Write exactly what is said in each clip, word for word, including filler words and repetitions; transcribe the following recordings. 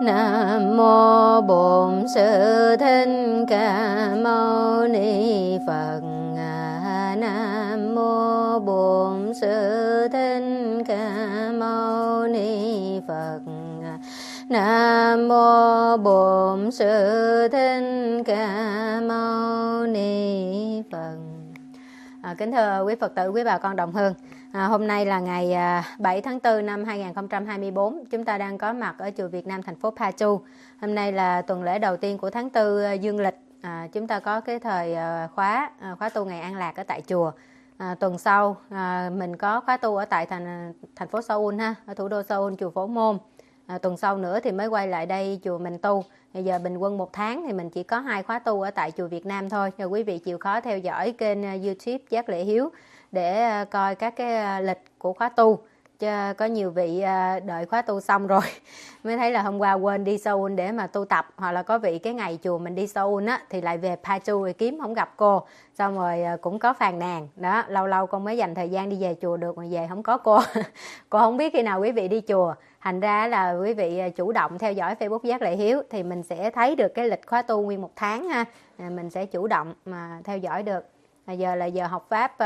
Nam mô Bổn Sư Thích Ca Mâu Ni Phật. Nam mô Bổn Sư Thích Ca Mâu Ni Phật. Nam mô Bổn Sư Thích Ca Mâu Ni Phật. À, kính thưa quý Phật tử, quý bà con đồng hương, à, hôm nay là ngày à, bảy tháng tư năm hai nghìn không trăm hai mươi tư. Chúng ta đang có mặt ở chùa Việt Nam, thành phố Pa Chu. Hôm nay là tuần lễ đầu tiên của tháng tư à, dương lịch. À, chúng ta có cái thời à, khóa à, khóa tu ngày an lạc ở tại chùa. À, tuần sau à, mình có khóa tu ở tại thành thành phố Seoul ha, ở thủ đô Seoul, chùa Phổ Môn. À, tuần sau nữa thì mới quay lại đây chùa mình tu. Bây giờ bình quân một tháng thì mình chỉ có hai khóa tu ở tại chùa Việt Nam thôi. Rồi quý vị chịu khó theo dõi kênh YouTube Giác Lễ Hiếu để coi các cái lịch của khóa tu. Chứ có nhiều vị đợi khóa tu xong rồi mới thấy là hôm qua quên đi Seoul để mà tu tập, hoặc là có vị cái ngày chùa mình đi Seoul á thì lại về Pa Chu kiếm không gặp cô, xong rồi cũng có phàn nàn đó, lâu lâu con mới dành thời gian đi về chùa được mà về không có cô. Cô không biết khi nào quý vị đi chùa, thành ra là quý vị chủ động theo dõi Facebook Giác Lễ Hiếu thì mình sẽ thấy được cái lịch khóa tu nguyên một tháng ha. Mình sẽ chủ động mà theo dõi được. Giờ là giờ học pháp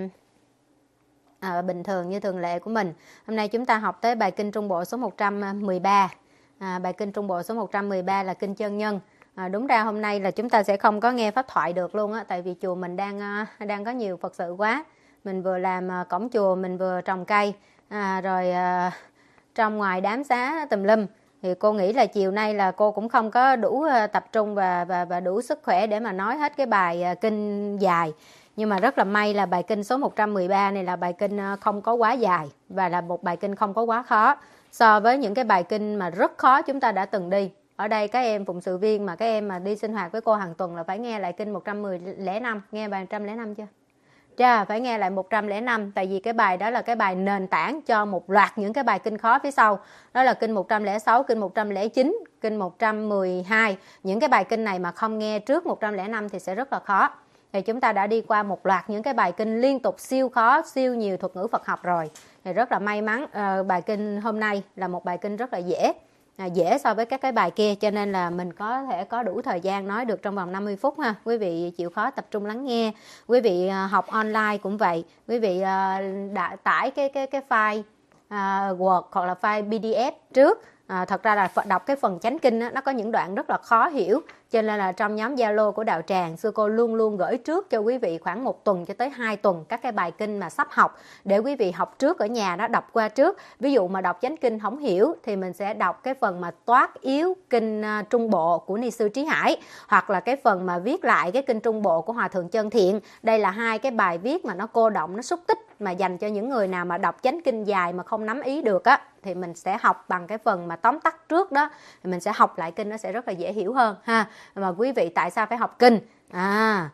À, bình thường như thường lệ của mình. Hôm nay chúng ta học tới bài kinh Trung Bộ số một trăm mười ba. À, bài kinh Trung Bộ số một trăm mười ba là kinh chân nhân. À, đúng ra hôm nay là chúng ta sẽ không có nghe pháp thoại được luôn á, tại vì chùa mình đang đang có nhiều Phật sự quá. Mình vừa làm cổng chùa, mình vừa trồng cây, à, rồi à, trong ngoài đám xá tùm lum. Thì cô nghĩ là chiều nay là cô cũng không có đủ tập trung và và và đủ sức khỏe để mà nói hết cái bài kinh dài. Nhưng mà rất là may là bài kinh số một trăm mười ba này là bài kinh không có quá dài và là một bài kinh không có quá khó so với những cái bài kinh mà rất khó chúng ta đã từng đi. Ở đây các em phụng sự viên mà các em mà đi sinh hoạt với cô hàng tuần là phải nghe lại kinh một trăm lẻ năm, nghe bài một trăm lẻ năm chưa? Chà, phải nghe lại một trăm lẻ năm, tại vì cái bài đó là cái bài nền tảng cho một loạt những cái bài kinh khó phía sau. Đó là kinh một trăm lẻ sáu, kinh một trăm lẻ chín, kinh một trăm mười hai. Những cái bài kinh này mà không nghe trước một trăm lẻ năm thì sẽ rất là khó. Thì chúng ta đã đi qua một loạt những cái bài kinh liên tục siêu khó, siêu nhiều thuật ngữ Phật học rồi. Thì rất là may mắn, à, bài kinh hôm nay là một bài kinh rất là dễ, à, dễ so với các cái bài kia, cho nên là mình có thể có đủ thời gian nói được trong vòng năm mươi phút ha. Quý vị chịu khó tập trung lắng nghe. Quý vị à, học online cũng vậy, quý vị à, đã tải cái cái cái file à, Word hoặc là file pê đê ép trước. À, thật ra là đọc cái phần chánh kinh đó, nó có những đoạn rất là khó hiểu, cho nên là trong nhóm Zalo của đạo tràng, sư cô luôn luôn gửi trước cho quý vị khoảng một tuần cho tới hai tuần các cái bài kinh mà sắp học để quý vị học trước ở nhà đó, đọc qua trước. Ví dụ mà đọc chánh kinh không hiểu thì mình sẽ đọc cái phần mà toát yếu kinh uh, Trung Bộ của Ni sư Trí Hải, hoặc là cái phần mà viết lại cái kinh Trung Bộ của Hòa thượng Chân Thiện. Đây là hai cái bài viết mà nó cô động, nó xúc tích mà dành cho những người nào mà đọc chánh kinh dài mà không nắm ý được á, thì mình sẽ học bằng cái phần mà tóm tắt trước đó, thì mình sẽ học lại kinh, nó sẽ rất là dễ hiểu hơn ha. Mà quý vị tại sao phải học kinh? À,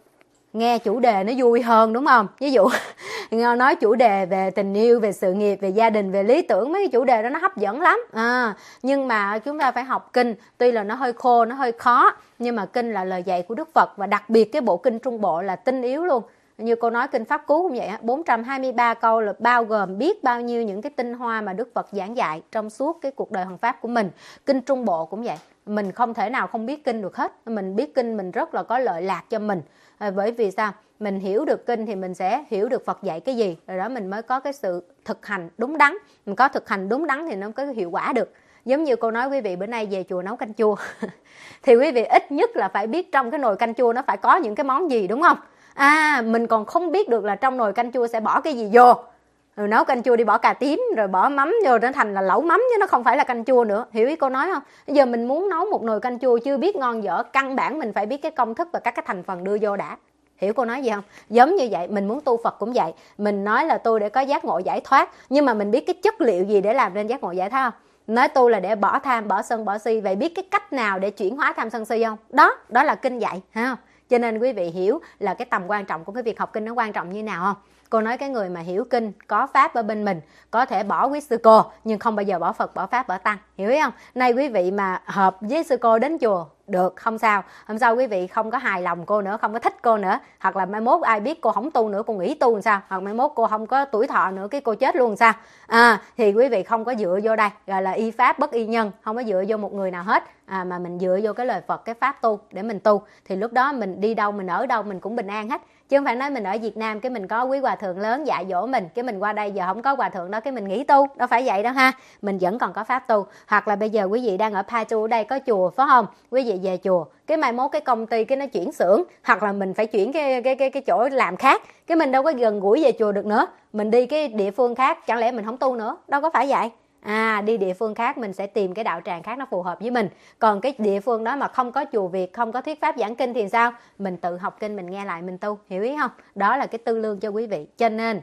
nghe chủ đề nó vui hơn đúng không? Ví dụ nói chủ đề về tình yêu, về sự nghiệp, về gia đình, về lý tưởng, mấy cái chủ đề đó nó hấp dẫn lắm. À, nhưng mà chúng ta phải học kinh, tuy là nó hơi khô, nó hơi khó, nhưng mà kinh là lời dạy của Đức Phật, và đặc biệt cái bộ kinh Trung Bộ là tinh yếu luôn. Như cô nói kinh Pháp Cú cũng vậy, bốn trăm hai mươi ba câu là bao gồm biết bao nhiêu những cái tinh hoa mà Đức Phật giảng dạy trong suốt cái cuộc đời hoằng pháp của mình. Kinh Trung Bộ cũng vậy, mình không thể nào không biết kinh được hết. Mình biết kinh mình rất là có lợi lạc cho mình. À, bởi vì sao? Mình hiểu được kinh thì mình sẽ hiểu được Phật dạy cái gì, rồi đó mình mới có cái sự thực hành đúng đắn. Mình có thực hành đúng đắn thì nó có hiệu quả được. Giống như cô nói quý vị bữa nay về chùa nấu canh chua thì quý vị ít nhất là phải biết trong cái nồi canh chua nó phải có những cái món gì, đúng không? À, mình còn không biết được là trong nồi canh chua sẽ bỏ cái gì vô. Rồi nấu canh chua đi bỏ cà tím rồi bỏ mắm vô nó thành là lẩu mắm chứ nó không phải là canh chua nữa. Hiểu ý cô nói không? Bây giờ mình muốn nấu một nồi canh chua chưa biết ngon dở, căn bản mình phải biết cái công thức và các cái thành phần đưa vô đã. Hiểu cô nói gì không? Giống như vậy, mình muốn tu Phật cũng vậy. Mình nói là tu để có giác ngộ giải thoát, nhưng mà mình biết cái chất liệu gì để làm nên giác ngộ giải thoát không? Nói tu là để bỏ tham, bỏ sân, bỏ si. Vậy biết cái cách nào để chuyển hóa tham sân si không? Đó, đó là kinh dạy, thấy không? Cho nên quý vị hiểu là cái tầm quan trọng của cái việc học kinh nó quan trọng như nào không? Cô nói cái người mà hiểu kinh, có pháp ở bên mình, có thể bỏ quý sư cô, nhưng không bao giờ bỏ Phật, bỏ pháp, bỏ tăng. Hiểu không? Nay quý vị mà hợp với sư cô đến chùa, được, không sao. Hôm sau quý vị không có hài lòng cô nữa, không có thích cô nữa, hoặc là mai mốt ai biết cô không tu nữa, cô nghỉ tu làm sao, hoặc mai mốt cô không có tuổi thọ nữa, cái cô chết luôn làm sao, à, thì quý vị không có dựa vô đây, gọi là y pháp bất y nhân, không có dựa vô một người nào hết, à, mà mình dựa vô cái lời Phật, cái pháp tu để mình tu, thì lúc đó mình đi đâu, mình ở đâu mình cũng bình an hết. Chứ không phải nói mình ở Việt Nam cái mình có quý hòa thượng lớn dạy dỗ mình, cái mình qua đây giờ không có hòa thượng đó cái mình nghỉ tu, đâu phải vậy đâu ha. Mình vẫn còn có pháp tu. Hoặc là bây giờ quý vị đang ở Paju ở đây có chùa phải không? Quý vị về chùa, cái mai mốt cái công ty cái nó chuyển xưởng, hoặc là mình phải chuyển cái cái cái cái chỗ làm khác, cái mình đâu có gần gũi về chùa được nữa. Mình đi cái địa phương khác, chẳng lẽ mình không tu nữa? Đâu có phải vậy. À, đi địa phương khác mình sẽ tìm cái đạo tràng khác nó phù hợp với mình. Còn cái địa phương đó mà không có chùa Việt, không có thuyết pháp giảng kinh thì sao? Mình tự học kinh, mình nghe lại mình tu, hiểu ý không? Đó là cái tư lương cho quý vị. Cho nên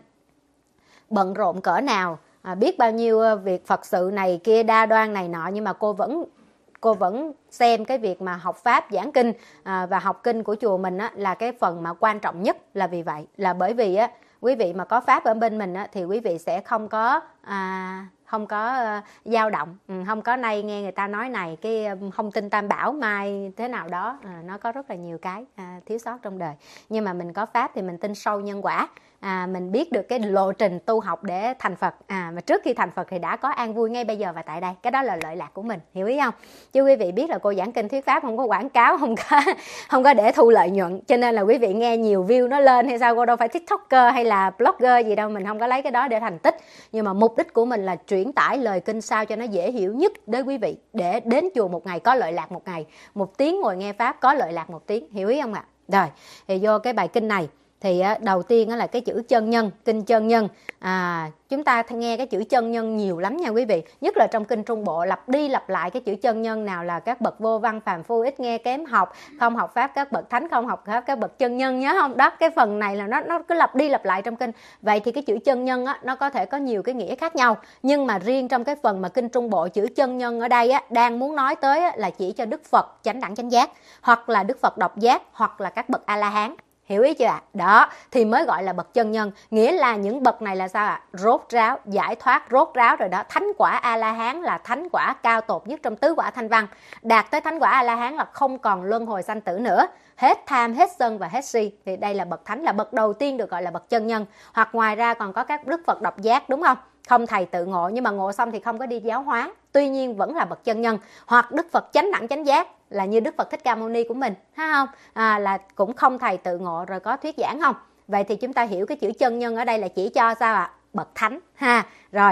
bận rộn cỡ nào, à, biết bao nhiêu việc Phật sự này kia đa đoan này nọ, nhưng mà cô vẫn cô vẫn xem cái việc mà học pháp giảng kinh à, và học kinh của chùa mình á, là cái phần mà quan trọng nhất. Là vì vậy, là bởi vì á, quý vị mà có pháp ở bên mình á, thì quý vị sẽ không có à, không có uh, dao động, ừ, không có nay nghe người ta nói này cái um, không tin tam bảo, mai thế nào đó, à, nó có rất là nhiều cái à, thiếu sót trong đời. Nhưng mà mình có pháp thì mình tin sâu nhân quả, à, mình biết được cái lộ trình tu học để thành Phật, à, mà trước khi thành Phật thì đã có an vui ngay bây giờ và tại đây. Cái đó là lợi lạc của mình, hiểu ý không? Chứ quý vị biết là cô giảng kinh thuyết pháp không có quảng cáo, không có không có để thu lợi nhuận, cho nên là quý vị nghe nhiều view nó lên hay sao, cô đâu phải tiktoker hay là blogger gì đâu, mình không có lấy cái đó để thành tích. Nhưng mà mục đích của mình là chuyển tải lời kinh sao cho nó dễ hiểu nhất đến quý vị, để đến chùa một ngày có lợi lạc một ngày, một tiếng ngồi nghe pháp có lợi lạc một tiếng, hiểu ý không ạ? Rồi thì vô cái bài kinh này thì đầu tiên là cái chữ chân nhân, kinh chân nhân. À, chúng ta nghe cái chữ chân nhân nhiều lắm nha quý vị, nhất là trong kinh Trung Bộ lặp đi lặp lại cái chữ chân nhân. Nào là các bậc vô văn phàm phu, ít nghe kém học, không học pháp các bậc thánh, không học pháp các bậc chân nhân, nhớ không? Đó, cái phần này là nó nó cứ lặp đi lặp lại trong kinh. Vậy thì cái chữ chân nhân á, nó có thể có nhiều cái nghĩa khác nhau, nhưng mà riêng trong cái phần mà kinh Trung Bộ, chữ chân nhân ở đây á, đang muốn nói tới á, là chỉ cho Đức Phật chánh đẳng chánh giác, hoặc là Đức Phật độc giác, hoặc là các bậc A La Hán. Hiểu ý chưa ạ? À? Đó, thì mới gọi là bậc chân nhân. Nghĩa là những bậc này là sao ạ? À? Rốt ráo, giải thoát rốt ráo rồi đó. Thánh quả A-la-hán là thánh quả cao tột nhất trong tứ quả thanh văn. Đạt tới thánh quả A-la-hán là không còn luân hồi sanh tử nữa, hết tham, hết sân và hết si. Thì đây là bậc thánh, là bậc đầu tiên được gọi là bậc chân nhân. Hoặc ngoài ra còn có các Đức Phật độc giác, đúng không? Không thầy tự ngộ, nhưng mà ngộ xong thì không có đi giáo hóa, tuy nhiên vẫn là bậc chân nhân. Hoặc Đức Phật chánh đẳng chánh giác, là như Đức Phật Thích Ca Mâu Ni của mình, ha không? À, là cũng không thầy tự ngộ rồi có thuyết giảng không? Vậy thì chúng ta hiểu cái chữ chân nhân ở đây là chỉ cho sao ạ? À? Bậc thánh ha. Rồi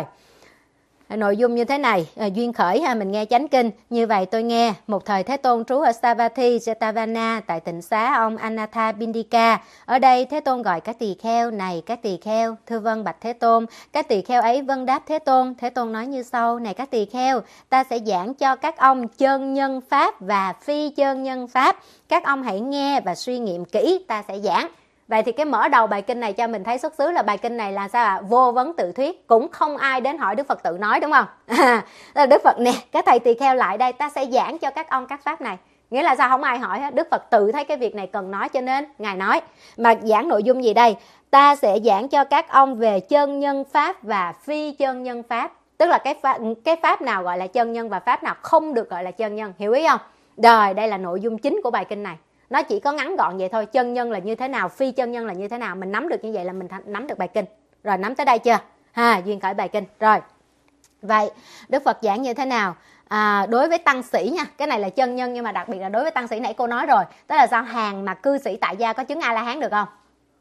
nội dung như thế này, à, duyên khởi ha, mình nghe chánh kinh. Như vậy tôi nghe, một thời Thế Tôn trú ở Savatthi, Jetavana, tại tịnh xá ông Anatha Bindika. Ở đây Thế Tôn gọi các tỳ kheo, này các tỳ kheo, thưa vâng bạch Thế Tôn. Các tỳ kheo ấy vâng đáp Thế Tôn. Thế Tôn nói như sau, này các tỳ kheo, ta sẽ giảng cho các ông chân nhân pháp và phi chân nhân pháp. Các ông hãy nghe và suy nghiệm kỹ, ta sẽ giảng. Vậy thì cái mở đầu bài kinh này cho mình thấy xuất xứ là bài kinh này là sao ạ? À? Vô vấn tự thuyết, cũng không ai đến hỏi Đức Phật tự nói, đúng không? À, Đức Phật nè, các thầy tỳ kheo lại đây, ta sẽ giảng cho các ông các pháp này. Nghĩa là sao? Không ai hỏi hết, Đức Phật tự thấy cái việc này cần nói cho nên Ngài nói. Mà giảng nội dung gì đây? Ta sẽ giảng cho các ông về chân nhân pháp và phi chân nhân pháp. Tức là cái pháp, cái pháp nào gọi là chân nhân và pháp nào không được gọi là chân nhân, hiểu ý không? Rồi, đây là nội dung chính của bài kinh này. Nó chỉ có ngắn gọn vậy thôi, chân nhân là như thế nào, phi chân nhân là như thế nào, mình nắm được như vậy là mình nắm được bài kinh. Rồi, nắm tới đây chưa? Ha, duyên khởi bài kinh. Rồi, vậy Đức Phật giảng như thế nào? À, đối với tăng sĩ nha, cái này là chân nhân, nhưng mà đặc biệt là đối với tăng sĩ, nãy cô nói rồi, tức là sao? Hàng mà cư sĩ tại gia có chứng A-la-hán được không?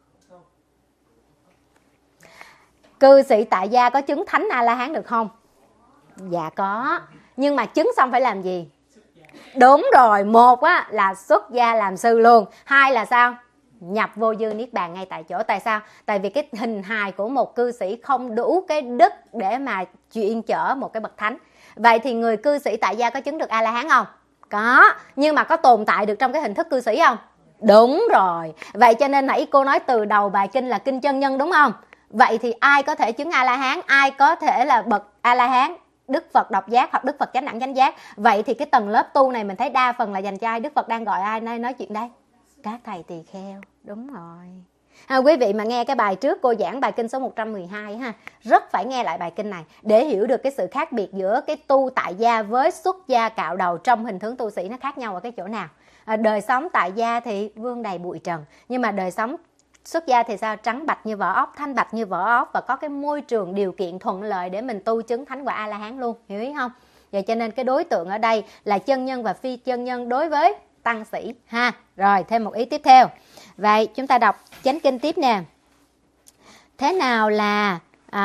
Cư sĩ tại gia có chứng thánh A-la-hán được không? Dạ có, nhưng mà chứng xong phải làm gì? Đúng rồi, một á, là xuất gia làm sư luôn. Hai là sao? Nhập vô dư niết bàn ngay tại chỗ. Tại sao? Tại vì cái hình hài của một cư sĩ không đủ cái đức để mà chuyên chở một cái bậc thánh. Vậy thì người cư sĩ tại gia có chứng được A-la-hán không? Có, nhưng mà có tồn tại được trong cái hình thức cư sĩ không? Đúng rồi. Vậy cho nên nãy cô nói từ đầu bài kinh là kinh chân nhân, đúng không? Vậy thì ai có thể chứng A-la-hán? Ai có thể là bậc A-la-hán? Đức Phật độc giác hoặc Đức Phật chánh đẳng chánh giác. Vậy thì cái tầng lớp tu này mình thấy đa phần là dành cho ai? Đức Phật đang gọi ai nay nói chuyện đây? Các thầy tỳ kheo. Đúng rồi. Ha, quý vị mà nghe cái bài trước cô giảng bài kinh số một trăm mười hai ha, rất phải nghe lại bài kinh này để hiểu được cái sự khác biệt giữa cái tu tại gia với xuất gia cạo đầu trong hình tướng tu sĩ nó khác nhau ở cái chỗ nào. À, đời sống tại gia thì vương đầy bụi trần, nhưng mà đời sống xuất gia thì sao? Trắng bạch như vỏ ốc, thanh bạch như vỏ ốc, và có cái môi trường điều kiện thuận lợi để mình tu chứng thánh quả A-la-hán luôn, hiểu ý không? Vậy cho nên cái đối tượng ở đây là chân nhân và phi chân nhân đối với tăng sĩ ha. Rồi thêm một ý tiếp theo. Vậy chúng ta đọc chánh kinh tiếp nè. Thế nào là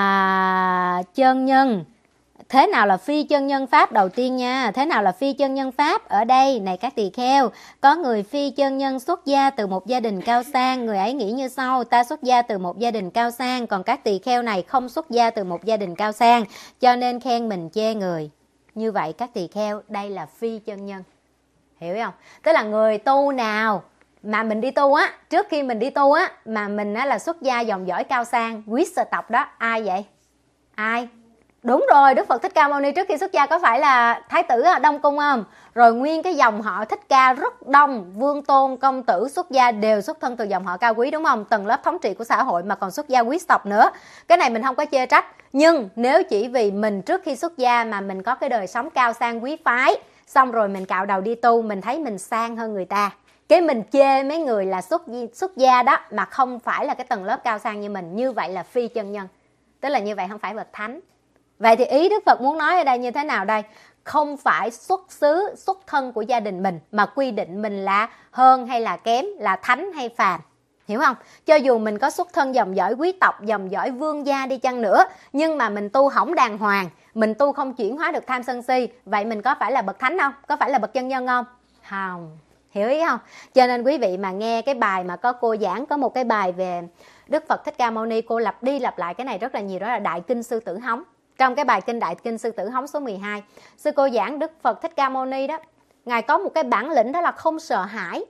à, chân nhân? Thế nào là phi chân nhân pháp? Đầu tiên nha, thế nào là phi chân nhân pháp? Ở đây này các tỳ kheo, có người phi chân nhân xuất gia từ một gia đình cao sang, người ấy nghĩ như sau: ta xuất gia từ một gia đình cao sang, còn các tỳ kheo này không xuất gia từ một gia đình cao sang, cho nên khen mình chê người. Như vậy các tỳ kheo, đây là phi chân nhân, hiểu không? Tức là người tu nào mà mình đi tu á, trước khi mình đi tu á, mà mình á là xuất gia dòng dõi cao sang, quý sở tộc đó, ai vậy? Ai? Đúng rồi, Đức Phật Thích Ca Mâu Ni trước khi xuất gia có phải là thái tử ở Đông Cung không? Rồi nguyên cái dòng họ Thích Ca rất đông, vương tôn, công tử xuất gia đều xuất thân từ dòng họ cao quý, đúng không? Tầng lớp thống trị của xã hội mà còn xuất gia quý tộc nữa. Cái này mình không có chê trách. Nhưng nếu chỉ vì mình trước khi xuất gia mà mình có cái đời sống cao sang quý phái, xong rồi mình cạo đầu đi tu, mình thấy mình sang hơn người ta, cái mình chê mấy người là xuất, xuất gia đó mà không phải là cái tầng lớp cao sang như mình, như vậy là phi chân nhân. Tức là như vậy không phải bậc thánh. Vậy thì ý Đức Phật muốn nói ở đây như thế nào đây? Không phải xuất xứ, xuất thân của gia đình mình mà quy định mình là hơn hay là kém, là thánh hay phàm. Hiểu không? Cho dù mình có xuất thân dòng dõi quý tộc, dòng dõi vương gia đi chăng nữa, nhưng mà mình tu hỏng đàng hoàng, mình tu không chuyển hóa được tham sân si, vậy mình có phải là bậc thánh không? Có phải là bậc chân nhân không? Không. Hiểu ý không? Cho nên quý vị mà nghe cái bài mà có cô giảng, có một cái bài về Đức Phật Thích Ca Mâu Ni, cô lặp đi lặp lại cái này rất là nhiều, đó là Đại Kinh Sư Tử Hống. Trong cái bài kinh Đại Kinh Sư Tử Hống số mười hai, sư cô giảng Đức Phật Thích Ca Mâu Ni đó, Ngài có một cái bản lĩnh đó là không sợ hãi.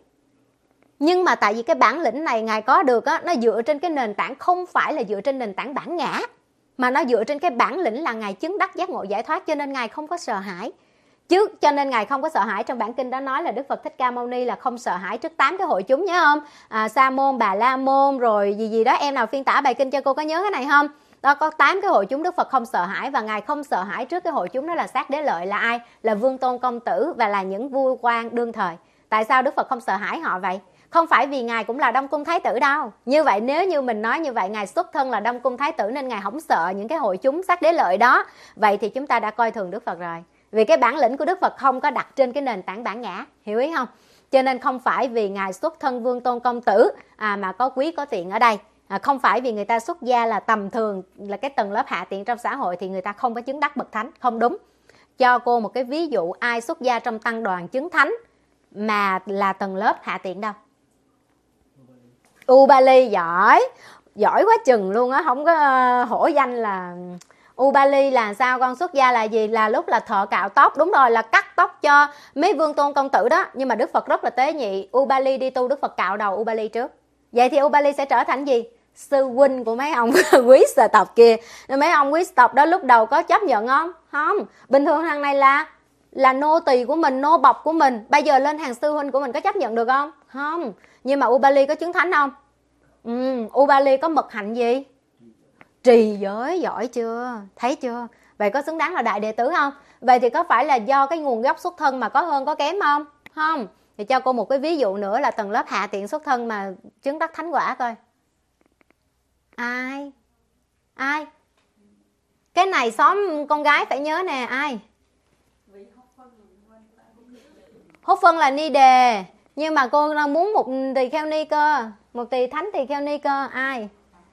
Nhưng mà tại vì cái bản lĩnh này Ngài có được á, nó dựa trên cái nền tảng không phải là dựa trên nền tảng bản ngã, mà nó dựa trên cái bản lĩnh là Ngài chứng đắc giác ngộ giải thoát, cho nên Ngài không có sợ hãi. Chứ cho nên Ngài không có sợ hãi. Trong bản kinh đó nói là Đức Phật Thích Ca Mâu Ni là không sợ hãi trước tám cái hội chúng, nhớ không? À, Sa môn, Bà La môn rồi gì gì đó, em nào phiên tả bài kinh cho cô có nhớ cái này không? Đó, có tám cái hội chúng Đức Phật không sợ hãi, và Ngài không sợ hãi trước cái hội chúng đó là Sát Đế Lợi, là ai? Là vương tôn công tử và là những vua quan đương thời. Tại sao Đức Phật không sợ hãi họ vậy? Không phải vì Ngài cũng là Đông Cung Thái tử đâu. Như vậy nếu như mình nói như vậy, Ngài xuất thân là Đông Cung Thái tử nên Ngài không sợ những cái hội chúng Sát Đế Lợi đó, vậy thì chúng ta đã coi thường Đức Phật rồi. Vì cái bản lĩnh của Đức Phật không có đặt trên cái nền tảng bản ngã, hiểu ý không? Cho nên không phải vì Ngài xuất thân vương tôn công tử à, mà có quý có tiện ở đây. À, không phải vì người ta xuất gia là tầm thường, là cái tầng lớp hạ tiện trong xã hội thì người ta không có chứng đắc bậc thánh, không đúng. Cho cô một cái ví dụ ai xuất gia trong tăng đoàn chứng thánh mà là tầng lớp hạ tiện đâu? Ubali giỏi, giỏi quá chừng luôn á, không có uh, hổ danh là Ubali. Là sao con? Xuất gia là gì? Là lúc là thợ cạo tóc, đúng rồi, là cắt tóc cho mấy vương tôn công tử đó. Nhưng mà Đức Phật rất là tế nhị, Ubali đi tu, Đức Phật cạo đầu Ubali trước. Vậy thì Ubali sẽ trở thành gì? Sư huynh của mấy ông quý sở tộc kia. Mấy ông quý sở tộc đó lúc đầu có chấp nhận không? Không. Bình thường thằng này là là nô tỳ của mình, nô bộc của mình, bây giờ lên hàng sư huynh của mình có chấp nhận được không? Không. Nhưng mà Ubali có chứng thánh không? Ừ. Ubali có mật hạnh gì? Trì giới, giỏi chưa? Thấy chưa? Vậy có xứng đáng là đại đệ tử không? Vậy thì có phải là do cái nguồn gốc xuất thân mà có hơn có kém không? Không. Thì cho cô một cái ví dụ nữa là tầng lớp hạ tiện xuất thân mà chứng đắc thánh quả coi. Ai? Ai? Cái này xóm con gái phải nhớ nè, ai? Hốt phân là ni đề. Nhưng mà cô đang muốn một tỳ kheo ni cơ, một tỳ thánh tỳ kheo ni cơ. Ai?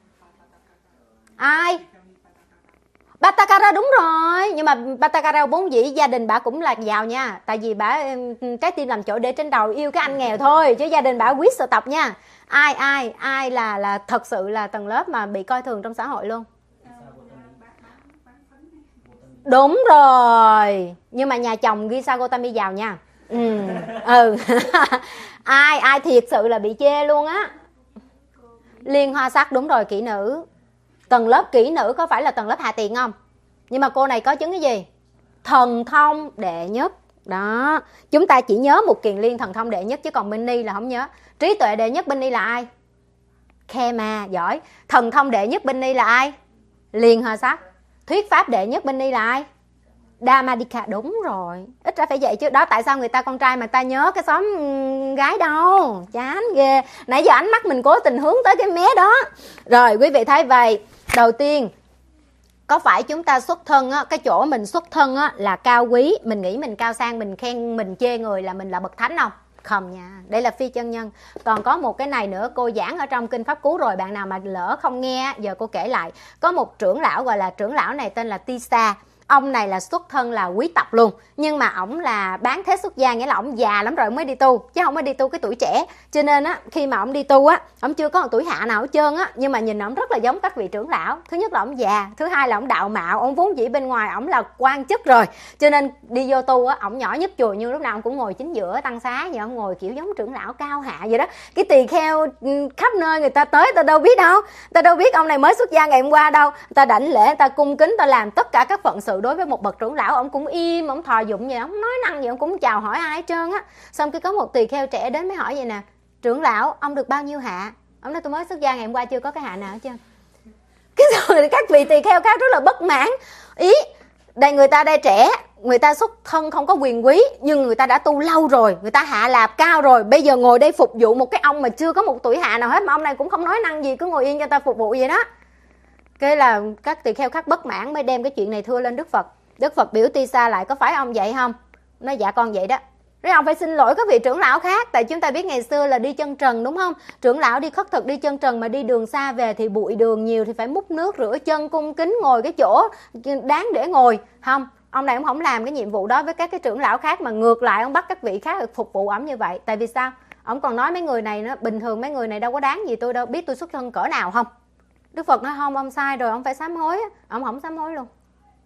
Ai? Batakara, đúng rồi. Nhưng mà Batakara vốn dĩ gia đình bà cũng là giàu nha. Tại vì bà trái tim làm chỗ để trên đầu, yêu cái anh nghèo thôi, chứ gia đình bà quý sở tộc nha. Ai ai ai là là thật sự là tầng lớp mà bị coi thường trong xã hội luôn? Đúng rồi. Nhưng mà nhà chồng Gisa Gotami giàu nha. Ừ. Ừ. ai ai thiệt sự là bị chê luôn á. Liên Hoa Sắc, đúng rồi, kỹ nữ. Tầng lớp kỹ nữ có phải là tầng lớp hạ tiện không? Nhưng mà cô này có chứng cái gì? Thần thông đệ nhất. Đó. Chúng ta chỉ nhớ một kiền liên thần thông đệ nhất, chứ còn Minh Ni là không nhớ. Trí tuệ đệ nhất Minh Ni là ai? Khema, giỏi. Thần thông đệ nhất bên ni là ai? Liền Hòa Sắc. Thuyết pháp đệ nhất bên ni là ai? Dhamadika. Đúng rồi, ít ra phải vậy chứ. Đó tại sao người ta con trai mà ta nhớ cái xóm gái đâu, chán ghê. Nãy giờ ánh mắt mình cố tình hướng tới cái mé đó. Rồi quý vị thấy vậy, đầu tiên có phải chúng ta xuất thân á, cái chỗ mình xuất thân á là cao quý, mình nghĩ mình cao sang, mình khen mình chê người là mình là bậc thánh không? Không nha, đây là phi chân nhân. Còn có một cái này nữa, cô giảng ở trong kinh Pháp Cú rồi, bạn nào mà lỡ không nghe giờ cô kể lại. Có một trưởng lão gọi là trưởng lão này tên là Tisa. Ông này là xuất thân là quý tộc luôn, nhưng mà ổng là bán thế xuất gia, nghĩa là ổng già lắm rồi mới đi tu, chứ không mới đi tu cái tuổi trẻ. Cho nên á, khi mà ổng đi tu á, ổng chưa có một tuổi hạ nào hết trơn á, nhưng mà nhìn ổng rất là giống các vị trưởng lão. Thứ nhất là ổng già, thứ hai là ổng đạo mạo, ổng vốn dĩ bên ngoài ổng là quan chức rồi, cho nên đi vô tu á, ổng nhỏ nhất chùa nhưng lúc nào ổng cũng ngồi chính giữa tăng xá, nhưng ổng ngồi kiểu giống trưởng lão cao hạ vậy đó. Cái tỳ kheo khắp nơi người ta tới, ta đâu biết đâu, ta đâu biết ông này mới xuất gia ngày hôm qua đâu, ta đảnh lễ, ta cung kính, ta làm tất cả các phận sự đối với một bậc trưởng lão. Ông cũng im, ông thò dụng vậy, ông nói năng gì ông cũng chào hỏi ai hết trơn á. Xong cái có một tỳ kheo trẻ đến mới hỏi vậy nè: trưởng lão, ông được bao nhiêu hạ? Ông nói tôi mới xuất gia ngày hôm qua, chưa có cái hạ nào hết trơn. Cái rồi các vị tỳ kheo khác rất là bất mãn. Ý đây, người ta đây trẻ, người ta xuất thân không có quyền quý, nhưng người ta đã tu lâu rồi, người ta hạ lạp cao rồi, bây giờ ngồi đây phục vụ một cái ông mà chưa có một tuổi hạ nào hết, mà ông này cũng không nói năng gì, cứ ngồi yên cho ta phục vụ vậy đó. Cái là các tỳ kheo khác bất mãn mới đem cái chuyện này thưa lên Đức Phật. Đức Phật biểu Tisa lại: có phải ông vậy không? Nói dạ con vậy đó. Rồi ông phải xin lỗi các vị trưởng lão khác, tại chúng ta biết ngày xưa là đi chân trần đúng không? Trưởng lão đi khất thực đi chân trần, mà đi đường xa về thì bụi đường nhiều thì phải múc nước rửa chân, cung kính ngồi cái chỗ đáng để ngồi. Không, ông này ông không làm cái nhiệm vụ đó với các cái trưởng lão khác, mà ngược lại ông bắt các vị khác phục vụ ổng như vậy. Tại vì sao? Ông còn nói mấy người này nó bình thường, mấy người này đâu có đáng gì tôi đâu, biết tôi xuất thân cỡ nào không? Đức Phật nói không, ông sai rồi, ông phải sám hối. Ông không sám hối luôn,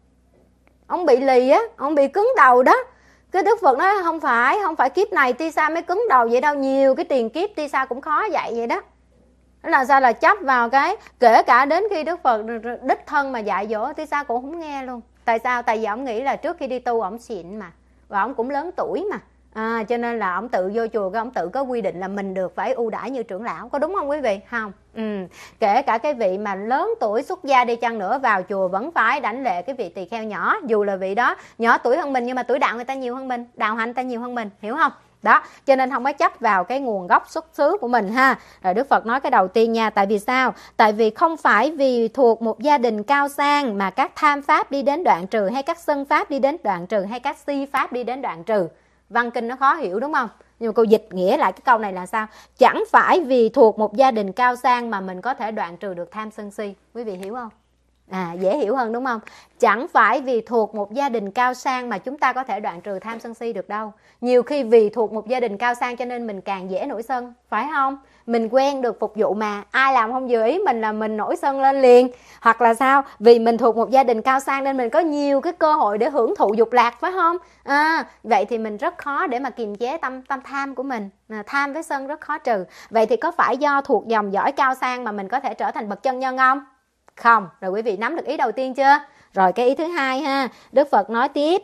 ông bị lì á, ông bị cứng đầu đó. Cái Đức Phật nói không phải, không phải kiếp này Tisa mới cứng đầu vậy đâu, nhiều cái tiền kiếp Tisa cũng khó dạy vậy đó. Đó là sao? Là chấp vào cái, kể cả đến khi Đức Phật đích thân mà dạy dỗ Tisa cũng không nghe luôn. Tại sao? Tại vì ông nghĩ là trước khi đi tu ông xịn mà, và ông cũng lớn tuổi mà. À, cho nên là ông tự vô chùa, cái ông tự có quy định là mình được phải ưu đãi như trưởng lão. Có đúng không quý vị? Không. Ừ. Kể cả cái vị mà lớn tuổi xuất gia đi chăng nữa, vào chùa vẫn phải đảnh lễ cái vị tỳ kheo nhỏ, dù là vị đó nhỏ tuổi hơn mình, nhưng mà tuổi đạo người ta nhiều hơn mình, đạo hạnh ta nhiều hơn mình, hiểu không? Đó, cho nên không có chấp vào cái nguồn gốc xuất xứ của mình ha. Rồi Đức Phật nói cái đầu tiên nha, tại vì sao? Tại vì không phải vì thuộc một gia đình cao sang mà các tham pháp đi đến đoạn trừ, hay các sân pháp đi đến đoạn trừ, hay các si pháp đi đến đoạn trừ. Văn kinh nó khó hiểu đúng không? Nhưng mà cô dịch nghĩa lại cái câu này là sao? Chẳng phải vì thuộc một gia đình cao sang mà mình có thể đoạn trừ được tham sân si. Quý vị hiểu không? À, dễ hiểu hơn đúng không? Chẳng phải vì thuộc một gia đình cao sang mà chúng ta có thể đoạn trừ tham sân si được đâu. Nhiều khi vì thuộc một gia đình cao sang cho nên mình càng dễ nổi sân, phải không? Mình quen được phục vụ mà, ai làm không vừa ý mình là mình nổi sân lên liền. Hoặc là sao? Vì mình thuộc một gia đình cao sang nên mình có nhiều cái cơ hội để hưởng thụ dục lạc, phải không? À, vậy thì mình rất khó để mà kiềm chế tâm tâm tham của mình. À, tham với sân rất khó trừ. Vậy thì có phải do thuộc dòng dõi cao sang mà mình có thể trở thành bậc chân nhân không? Không. Rồi quý vị nắm được ý đầu tiên chưa? Rồi cái ý thứ hai ha, Đức Phật nói tiếp.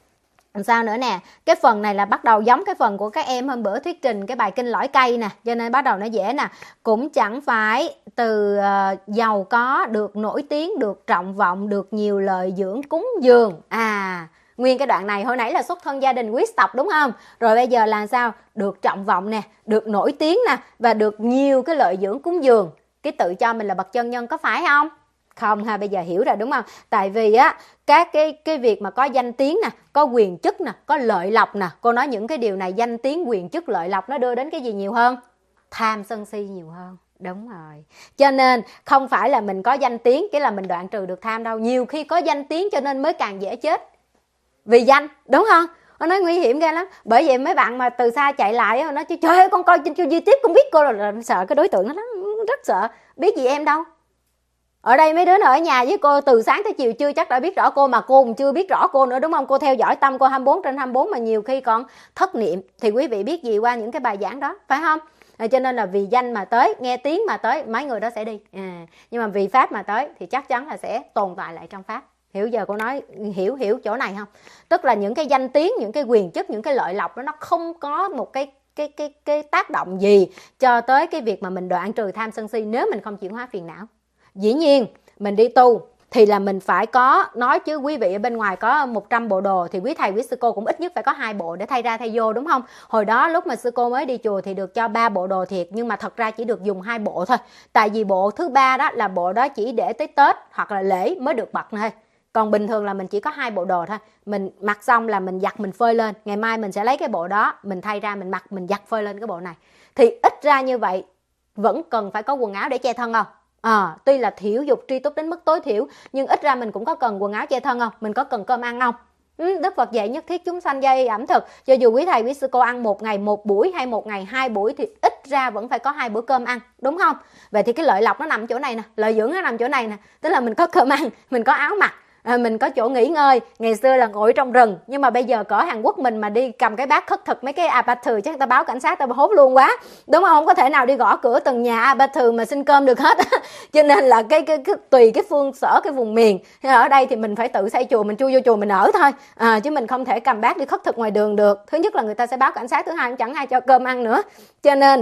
Làm sao nữa nè? Cái phần này là bắt đầu giống cái phần của các em hôm bữa thuyết trình cái bài kinh lõi cây nè, cho nên bắt đầu nó dễ nè. Cũng chẳng phải từ uh, giàu có, được nổi tiếng, được trọng vọng, được nhiều lợi dưỡng cúng dường. À, nguyên cái đoạn này hồi nãy là xuất thân gia đình quý tộc đúng không? Rồi bây giờ là sao? Được trọng vọng nè, được nổi tiếng nè, và được nhiều cái lợi dưỡng cúng dường. Cái tự cho mình là bậc chân nhân có phải không? Không ha, bây giờ hiểu rồi đúng không? Tại vì á, các cái cái việc mà có danh tiếng nè, có quyền chức nè, có lợi lộc nè, cô nói những cái điều này, danh tiếng, quyền chức, lợi lộc nó đưa đến cái gì nhiều hơn? Tham sân si nhiều hơn. Đúng rồi. Cho nên không phải là mình có danh tiếng cái là mình đoạn trừ được tham đâu. Nhiều khi có danh tiếng cho nên mới càng dễ chết vì danh, đúng không? Nó nói nguy hiểm ghê lắm. Bởi vậy mấy bạn mà từ xa chạy lại nó nói trời ơi con coi trên YouTube con biết cô, là sợ cái đối tượng đó lắm, rất sợ. Biết gì em đâu. Ở đây mấy đứa ở nhà với cô từ sáng tới chiều chưa chắc đã biết rõ cô, mà cô cũng chưa biết rõ cô nữa đúng không? Cô theo dõi tâm cô hai mươi bốn trên hai mươi bốn mà nhiều khi còn thất niệm, thì quý vị biết gì qua những cái bài giảng đó, phải không? À, cho nên là vì danh mà tới, nghe tiếng mà tới, mấy người đó sẽ đi. À, nhưng mà vì pháp mà tới thì chắc chắn là sẽ tồn tại lại trong pháp. Hiểu giờ cô nói hiểu hiểu chỗ này không? Tức là những cái danh tiếng, những cái quyền chức, những cái lợi lộc đó nó không có một cái cái cái cái tác động gì cho tới cái việc mà mình đoạn trừ tham sân si nếu mình không chuyển hóa phiền não. Dĩ nhiên mình đi tu thì là mình phải có, nói chứ quý vị ở bên ngoài có một trăm bộ đồ thì quý thầy quý sư cô cũng ít nhất phải có hai bộ để thay ra thay vô, đúng không? Hồi đó lúc mà sư cô mới đi chùa thì được cho ba bộ đồ thiệt, nhưng mà thật ra chỉ được dùng hai bộ thôi. Tại vì bộ thứ ba đó là bộ đó chỉ để tới Tết hoặc là lễ mới được bật thôi. Còn bình thường là mình chỉ có hai bộ đồ thôi. Mình mặc xong là mình giặt mình phơi lên, ngày mai mình sẽ lấy cái bộ đó mình thay ra mình mặc, mình giặt phơi lên cái bộ này. Thì ít ra như vậy vẫn cần phải có quần áo để che thân không? À, tuy là thiểu dục tri túc đến mức tối thiểu, nhưng ít ra mình cũng có cần quần áo che thân không? Mình có cần cơm ăn không? Ừ, Đức Phật dạy nhất thiết chúng sanh gia y ẩm thực. Cho dù quý thầy quý sư cô ăn một ngày một buổi hay một ngày hai buổi thì ít ra vẫn phải có hai bữa cơm ăn, đúng không? Vậy thì cái lợi lộc nó nằm chỗ này nè, lợi dưỡng nó nằm chỗ này nè. Tức là mình có cơm ăn, mình có áo mặc, à, mình có chỗ nghỉ ngơi. Ngày xưa là ngồi trong rừng, nhưng mà bây giờ cỡ Hàn Quốc mình mà đi cầm cái bát khất thực mấy cái apathư chắc người ta báo cảnh sát ta hốt luôn quá, đúng không? Không có thể nào đi gõ cửa từng nhà apathư mà xin cơm được hết. Cho nên là cái, cái, cái tùy cái phương sở, cái vùng miền. Ở đây thì mình phải tự xây chùa, mình chui vô chùa mình ở thôi, à, chứ mình không thể cầm bát đi khất thực ngoài đường được. Thứ nhất là người ta sẽ báo cảnh sát, thứ hai chẳng ai cho cơm ăn nữa, cho nên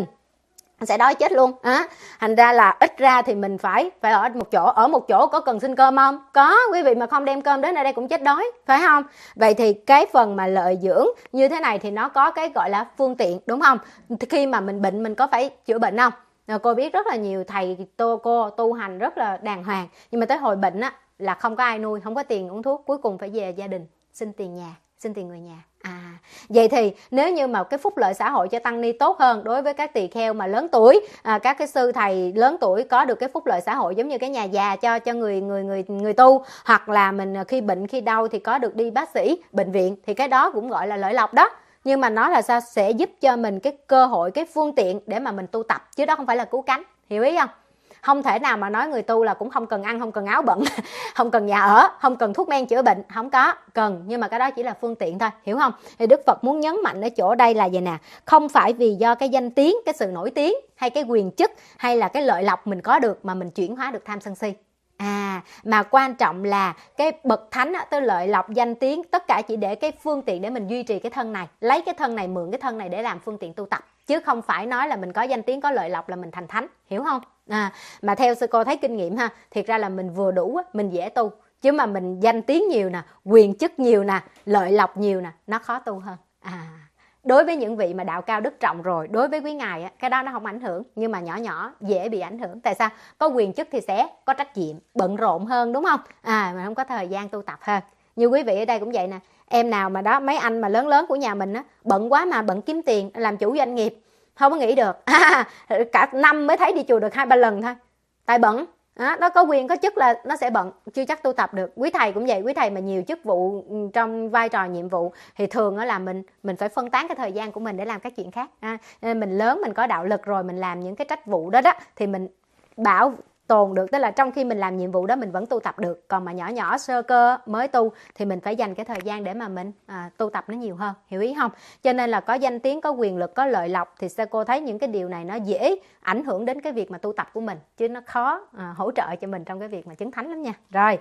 sẽ đói chết luôn á. Thành ra là ít ra thì mình phải phải ở một chỗ. Ở một chỗ có cần xin cơm không? Có. Quý vị mà không đem cơm đến ở đây cũng chết đói, phải không? Vậy thì cái phần mà lợi dưỡng như thế này thì nó có cái gọi là phương tiện, đúng không? Khi mà mình bệnh mình có phải chữa bệnh không? Cô biết rất là nhiều thầy tô cô tu hành rất là đàng hoàng, nhưng mà tới hồi bệnh á là không có ai nuôi, không có tiền uống thuốc, cuối cùng phải về gia đình xin tiền nhà, xin tiền người nhà. À, vậy thì nếu như mà cái phúc lợi xã hội cho tăng ni tốt hơn đối với các tỳ kheo mà lớn tuổi, à, các cái sư thầy lớn tuổi có được cái phúc lợi xã hội giống như cái nhà già cho cho người người người người tu, hoặc là mình khi bệnh khi đau thì có được đi bác sĩ bệnh viện, thì cái đó cũng gọi là lợi lộc đó. Nhưng mà nó là sao? Sẽ giúp cho mình cái cơ hội, cái phương tiện để mà mình tu tập, chứ đó không phải là cứu cánh, hiểu ý không? Không thể nào mà nói người tu là cũng không cần ăn, không cần áo bận, không cần nhà ở, không cần thuốc men chữa bệnh, không có, cần, nhưng mà cái đó chỉ là phương tiện thôi, hiểu không? Thì Đức Phật muốn nhấn mạnh ở chỗ đây là vậy nè, không phải vì do cái danh tiếng, cái sự nổi tiếng hay cái quyền chức hay là cái lợi lộc mình có được mà mình chuyển hóa được tham sân si. À, mà quan trọng là cái bậc thánh á, tới lợi lộc danh tiếng tất cả chỉ để cái phương tiện để mình duy trì cái thân này, lấy cái thân này, mượn cái thân này để làm phương tiện tu tập, chứ không phải nói là mình có danh tiếng có lợi lộc là mình thành thánh, hiểu không? À, mà theo sư cô thấy kinh nghiệm ha, thiệt ra là mình vừa đủ mình dễ tu, chứ mà mình danh tiếng nhiều nè, quyền chức nhiều nè, lợi lộc nhiều nè, nó khó tu hơn. À, đối với những vị mà đạo cao đức trọng rồi, đối với quý ngài á, cái đó nó không ảnh hưởng, nhưng mà nhỏ nhỏ dễ bị ảnh hưởng. Tại sao? Có quyền chức thì sẽ có trách nhiệm, bận rộn hơn, đúng không? À, mà không có thời gian tu tập hơn. Như quý vị ở đây cũng vậy nè, em nào mà đó, mấy anh mà lớn lớn của nhà mình á, bận quá mà bận kiếm tiền, làm chủ doanh nghiệp không có nghĩ được, à, cả năm mới thấy đi chùa được hai ba lần thôi, tại bận. À, nó có quyền có chức là nó sẽ bận, chưa chắc tu tập được. Quý thầy cũng vậy, quý thầy mà nhiều chức vụ trong vai trò nhiệm vụ thì thường là mình mình phải phân tán cái thời gian của mình để làm các chuyện khác. À, mình lớn, mình có đạo lực rồi, mình làm những cái trách vụ đó đó thì mình bảo tồn được, tức là trong khi mình làm nhiệm vụ đó mình vẫn tu tập được. Còn mà nhỏ nhỏ sơ cơ mới tu thì mình phải dành cái thời gian để mà mình à, tu tập nó nhiều hơn, hiểu ý không? Cho nên là có danh tiếng, có quyền lực, có lợi lộc thì sao cô thấy những cái điều này nó dễ ảnh hưởng đến cái việc mà tu tập của mình, chứ nó khó à, hỗ trợ cho mình trong cái việc mà chứng thánh lắm nha. Rồi,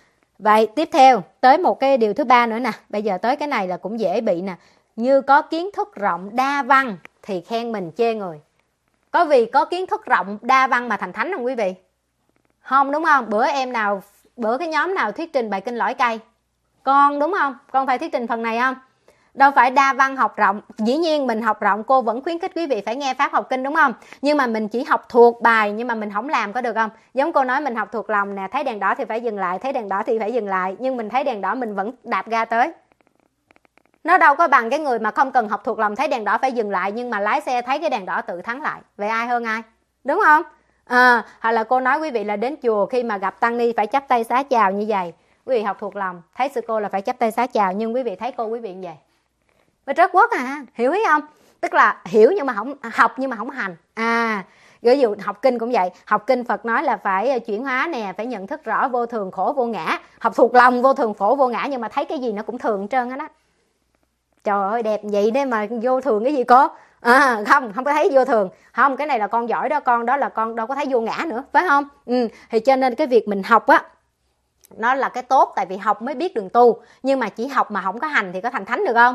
vậy tiếp theo tới một cái điều thứ ba nữa nè. Bây giờ tới cái này là cũng dễ bị nè. Như có kiến thức rộng đa văn thì khen mình chê người. Có vì có kiến thức rộng đa văn mà thành thánh không quý vị? Không, đúng không? Bữa em nào, bữa cái nhóm nào thuyết trình bài kinh lõi cây? Con, đúng không? Con phải thuyết trình phần này không? Đâu phải đa văn học rộng. Dĩ nhiên mình học rộng cô vẫn khuyến khích quý vị phải nghe pháp học kinh, đúng không? Nhưng mà mình chỉ học thuộc bài nhưng mà mình không làm có được không? Giống cô nói mình học thuộc lòng nè, thấy đèn đỏ thì phải dừng lại, thấy đèn đỏ thì phải dừng lại, nhưng mình thấy đèn đỏ mình vẫn đạp ga tới. Nó đâu có bằng cái người mà không cần học thuộc lòng, thấy đèn đỏ phải dừng lại nhưng mà lái xe thấy cái đèn đỏ tự thắng lại. Vậy ai hơn ai? Đúng không? À, hoặc là cô nói quý vị là đến chùa khi mà gặp tăng ni phải chắp tay xá chào như vậy. Quý vị học thuộc lòng, thấy sư cô là phải chắp tay xá chào, nhưng quý vị thấy cô quý vị như vậy mới trớt quất à, hiểu ý không? Tức là hiểu nhưng mà không học, nhưng mà không hành. À, ví dụ học kinh cũng vậy, học kinh Phật nói là phải chuyển hóa nè, phải nhận thức rõ vô thường khổ vô ngã. Học thuộc lòng vô thường khổ vô ngã nhưng mà thấy cái gì nó cũng thường hết trơn á đó. Trời ơi đẹp vậy đấy mà vô thường cái gì cô? À, không, không có thấy vô thường. Không, cái này là con giỏi đó, con đó là con đâu có thấy vô ngã nữa, phải không? Ừ, thì cho nên cái việc mình học á, nó là cái tốt, tại vì học mới biết đường tu. Nhưng mà chỉ học mà không có hành thì có thành thánh được không?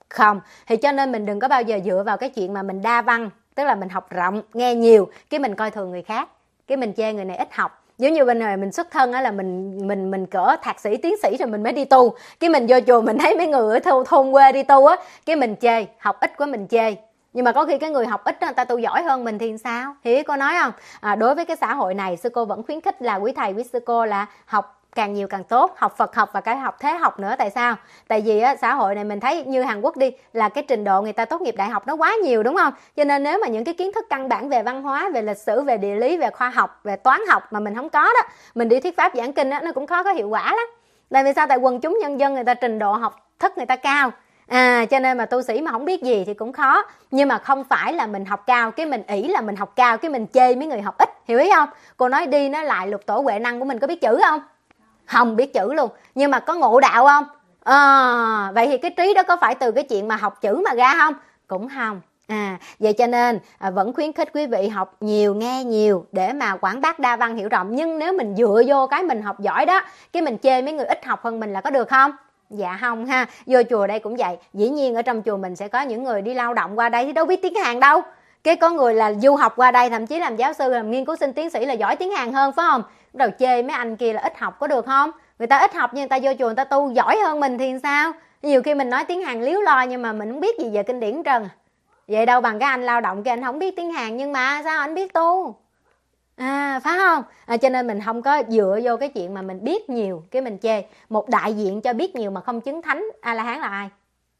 Không. Thì cho nên mình đừng có bao giờ dựa vào cái chuyện mà mình đa văn, tức là mình học rộng, nghe nhiều, cái mình coi thường người khác, cái mình chê người này ít học. Giống như bên này mình xuất thân á là mình mình mình cỡ thạc sĩ tiến sĩ rồi mình mới đi tu, cái mình vô chùa mình thấy mấy người ở thôn, thôn quê đi tu á, cái mình chê, học ít quá mình chê. Nhưng mà có khi cái người học ít đó, người ta tu giỏi hơn mình thì sao? Hiểu cô nói không? À, đối với cái xã hội này, sư cô vẫn khuyến khích là quý thầy quý sư cô là học càng nhiều càng tốt, học Phật học và cái học thế học nữa. Tại sao? Tại vì á, xã hội này mình thấy như Hàn Quốc đi, là cái trình độ người ta tốt nghiệp đại học nó quá nhiều, đúng không? Cho nên nếu mà những cái kiến thức căn bản về văn hóa, về lịch sử, về địa lý, về khoa học, về toán học mà mình không có đó, mình đi thuyết pháp giảng kinh đó, nó cũng khó có hiệu quả lắm. Tại vì sao? Tại quần chúng nhân dân người ta trình độ học thức người ta cao. À, cho nên mà tu sĩ mà không biết gì thì cũng khó. Nhưng mà không phải là mình học cao cái mình ỷ là mình học cao cái mình chê mấy người học ít, hiểu ý không? Cô nói đi nói lại lục tổ huệ năng của mình có biết chữ không? Không biết chữ luôn. Nhưng mà có ngộ đạo không? À, vậy thì cái trí đó có phải từ cái chuyện mà học chữ mà ra không? Cũng không. À, vậy cho nên à, vẫn khuyến khích quý vị học nhiều, nghe nhiều để mà quảng bá đa văn hiểu rộng. Nhưng nếu mình dựa vô cái mình học giỏi đó, cái mình chê mấy người ít học hơn mình là có được không? Dạ không ha. Vô chùa đây cũng vậy. Dĩ nhiên ở trong chùa mình sẽ có những người đi lao động qua đây thì đâu biết tiếng Hàn đâu. Cái có người là du học qua đây, thậm chí làm giáo sư, làm nghiên cứu sinh, tiến sĩ là giỏi tiếng Hàn hơn, phải không? Đầu chê mấy anh kia là ít học có được không? Người ta ít học nhưng người ta vô chùa người ta tu giỏi hơn mình thì sao? Nhiều khi mình nói tiếng Hàn líu lo nhưng mà mình không biết gì về kinh điển trơn. Vậy đâu bằng cái anh lao động kia anh không biết tiếng Hàn nhưng mà sao anh biết tu? À, phải không? À, cho nên mình không có dựa vô cái chuyện mà mình biết nhiều cái mình chê. Một đại diện cho biết nhiều mà không chứng thánh A La Hán là ai?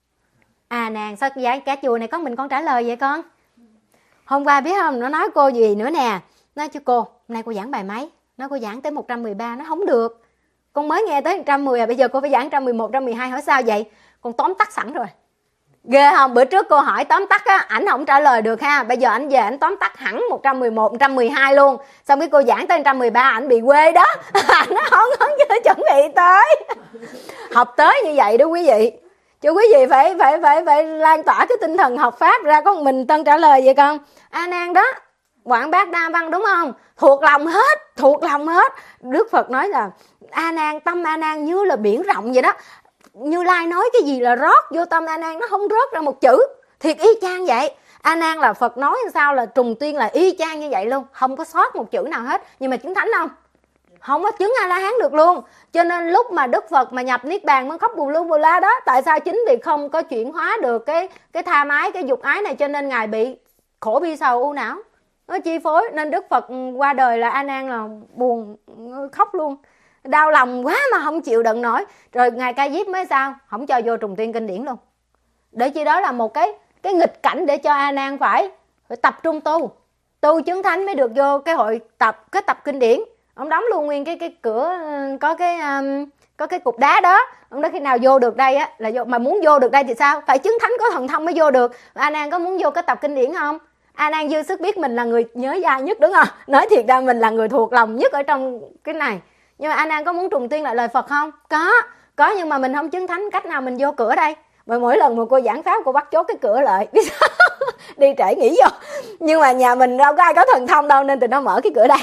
À nàng, sao vậy? Cả chùa này có mình con trả lời vậy con? Hôm qua biết không, nó nói cô gì nữa nè. Nói cho cô, hôm nay cô giảng bài mấy? Nói cô giảng tới một trăm mười ba, nó không được. Con mới nghe tới một trăm mười à, bây giờ cô phải giảng một trăm mười một, một trăm mười hai, hỏi sao vậy? Con tóm tắt sẵn rồi. Ghê không? Bữa trước cô hỏi tóm tắt á, ảnh không trả lời được ha. Bây giờ ảnh về ảnh tóm tắt hẳn một trăm mười một, một trăm mười hai luôn. Xong cái cô giảng tới một trăm mười ba ảnh bị quê đó. Ảnh không có chuẩn bị tới. Học tới như vậy đó quý vị. Chứ quý vị phải phải phải phải lan tỏa cái tinh thần học pháp ra, có một mình Tân trả lời vậy con. A Nan đó, quảng bác đa văn đúng không? Thuộc lòng hết, thuộc lòng hết. Đức Phật nói là A Nan, tâm A Nan như là biển rộng vậy đó. Như Lai nói cái gì là rót vô tâm A Nan, nó không rớt ra một chữ. Thiệt y chang vậy. A Nan là Phật nói sao là trùng tuyên là y chang như vậy luôn, không có sót một chữ nào hết. Nhưng mà chứng thánh không? Không có chứng A La Hán được luôn. Cho nên lúc mà Đức Phật mà nhập niết bàn mới khóc bù lu bù la đó. Tại sao? Chính vì không có chuyển hóa được cái cái tham ái, cái dục ái này, cho nên ngài bị khổ bi sầu u não nó chi phối. Nên Đức Phật qua đời là A Nan là buồn khóc luôn, đau lòng quá mà không chịu đựng nổi. Rồi ngài Ca Diếp mới sao? Không cho vô trùng tuyên kinh điển luôn. Để chi đó là một cái cái nghịch cảnh để cho A Nan phải phải tập trung tu, tu chứng thánh mới được vô cái hội tập cái tập kinh điển. Ông đóng luôn nguyên cái cái cửa, có cái um, có cái cục đá đó. Ông nói khi nào vô được đây á là vô, mà muốn vô được đây thì sao? Phải chứng thánh có thần thông mới vô được. A Nan có muốn vô cái tập kinh điển không? A Nan dư sức biết mình là người nhớ dai nhất, đúng không? Nói thiệt ra mình là người thuộc lòng nhất ở trong cái này. Nhưng mà A Nan có muốn trùng tuyên lại lời Phật không? Có, có, nhưng mà mình không chứng thánh, cách nào mình vô cửa đây? Và mỗi lần mà cô giảng pháp cô bắt chốt cái cửa lại. Đi trễ nghỉ vô. Nhưng mà nhà mình đâu có ai có thần thông đâu nên tụi nó mở cái cửa đây.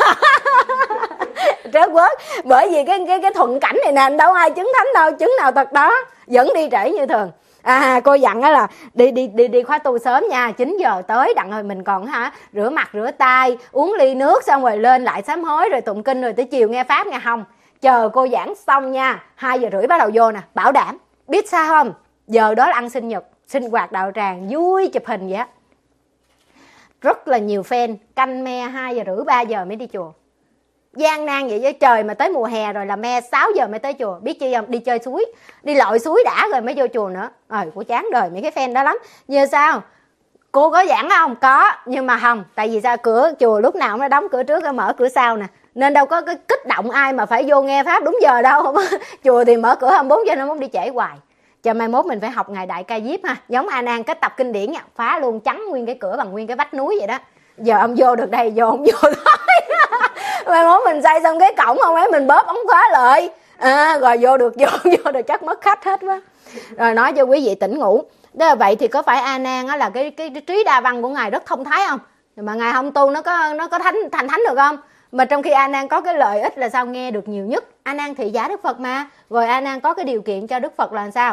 Trớt quớt. Bởi vì cái cái cái thuận cảnh này nè, đâu ai chứng thánh đâu, chứng nào thật đó, vẫn đi trễ như thường. À, cô dặn là đi đi đi đi khóa tu sớm nha, chín giờ tới đặng rồi mình còn hả rửa mặt rửa tay, uống ly nước xong rồi lên lại sám hối rồi tụng kinh rồi tới chiều nghe pháp nghe. Không, chờ cô giảng xong nha, hai giờ rưỡi bắt đầu vô nè, bảo đảm. Biết sao không? Giờ đó là ăn sinh nhật, sinh hoạt đạo tràng, vui chụp hình vậy á. Rất là nhiều fan canh me hai giờ rưỡi ba giờ mới đi chùa. Gian nan vậy với trời mà tới mùa hè rồi là me sáu giờ mới tới chùa. Biết chi không? Đi chơi suối, đi lội suối đã rồi mới vô chùa nữa. Rồi cô chán đời mấy cái fan đó lắm. Giờ sao? Cô có giảng không? Có, nhưng mà không. Tại vì sao? Cửa chùa lúc nào cũng nó đóng cửa trước rồi mở cửa sau nè, nên đâu có cái kích động ai mà phải vô nghe pháp đúng giờ đâu. Chùa thì mở cửa hai mươi bốn giờ, nó muốn đi trễ hoài. Cho mai mốt mình phải học ngài Đại Ca Diếp ha, giống A Nan kết tập kinh điển nha, phá luôn, trắng nguyên cái cửa bằng nguyên cái vách núi vậy đó. Giờ ông vô được đây, vô không vô thôi. Mai mốt mình xây xong cái cổng không ấy mình bóp ống khóa lại, à, rồi vô được, vô vô được chắc mất khách hết quá. Rồi nói cho quý vị tỉnh ngủ. Đó là vậy thì có phải A Nan á là cái, cái cái trí đa văn của ngài rất thông thái không? Mà ngài không tu nó có nó có thánh thành thánh được không? Mà trong khi A Nan có cái lợi ích là sao? Nghe được nhiều nhất. A Nan thị giả Đức Phật mà. Rồi A Nan có cái điều kiện cho Đức Phật là sao?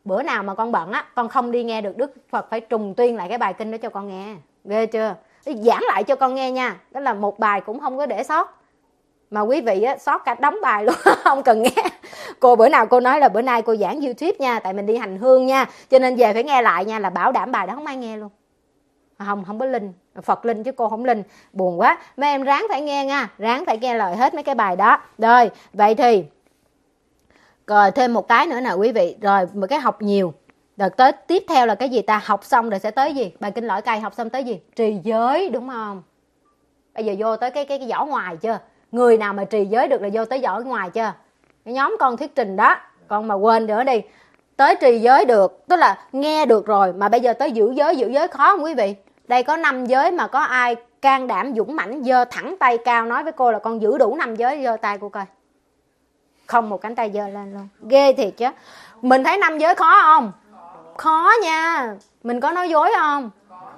bữa nào mà con bận á, con không đi nghe được Đức Phật phải trùng tuyên lại cái bài kinh đó cho con nghe. Ghê chưa? Giảng lại cho con nghe nha. Đó là một bài cũng không có để sót. Mà quý vị á, sót cả đống bài luôn. Không cần nghe. Cô bữa nào cô nói là bữa nay cô giảng YouTube nha, tại mình đi hành hương nha, cho nên về phải nghe lại nha, là bảo đảm bài đó không ai nghe luôn. Không, không có linh. Phật linh chứ cô không linh. Buồn quá. Mấy em ráng phải nghe nha. Ráng phải nghe lời hết mấy cái bài đó. Rồi, vậy thì rồi thêm một cái nữa nè quý vị. Rồi một cái học nhiều. Rồi tới tiếp theo là cái gì ta? Học xong rồi sẽ tới gì? Bài kinh lõi cay học xong tới gì? Trì giới, đúng không? Bây giờ vô tới cái cái, cái vỏ ngoài chưa? Người nào mà trì giới được là vô tới vỏ ngoài chưa? Cái nhóm con thuyết trình đó, con mà quên nữa đi. Tới trì giới được, tức là nghe được rồi, mà bây giờ tới giữ giới. Giữ giới khó không quý vị? Đây có năm giới mà có ai can đảm dũng mãnh giơ thẳng tay cao nói với cô là con giữ đủ năm giới, giơ tay cô coi. Không một cánh tay giơ lên luôn. Ghê thiệt chứ. Mình thấy năm giới khó không? Khó nha. Mình có nói dối không?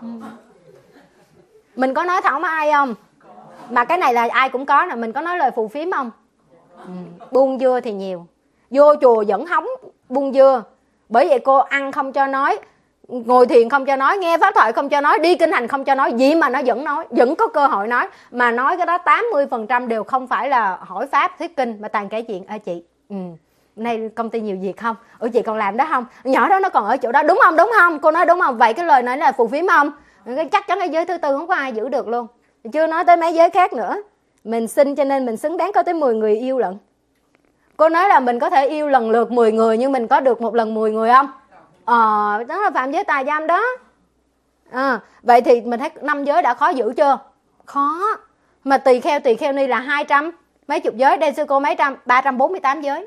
Mình có nói thẳng với ai không? Mà cái này là ai cũng có nè. Mình có nói lời phù phiếm không? Ừ. Buông dưa thì nhiều. Vô chùa vẫn hóng buông dưa. Bởi vậy cô ăn không cho nói, ngồi thiền không cho nói, nghe pháp thoại không cho nói, đi kinh hành không cho nói, gì mà nó vẫn nói, vẫn có cơ hội nói. Mà nói cái đó tám mươi phần trăm đều không phải là hỏi pháp thuyết kinh, mà toàn kể chuyện. Ê chị, ừ, nay công ty nhiều việc không? Ủa chị còn làm đó không? Nhỏ đó nó còn ở chỗ đó, đúng không? Đúng không? Cô nói đúng không? Vậy cái lời này là phù phiếm không? Chắc chắn cái giới thứ tư không có ai giữ được luôn. Chưa nói tới mấy giới khác nữa. Mình xin cho nên mình xứng đáng có tới mười người yêu lận. Cô nói là mình có thể yêu lần lượt mười người, nhưng mình có được một lần mười người không? Ờ, đó là phạm giới tà dâm đó. À, vậy thì mình thấy năm giới đã khó giữ chưa? Khó. Mà tỳ kheo tỳ kheo ni là hai trăm mấy chục giới, đây sư cô mấy trăm, ba trăm bốn mươi tám giới.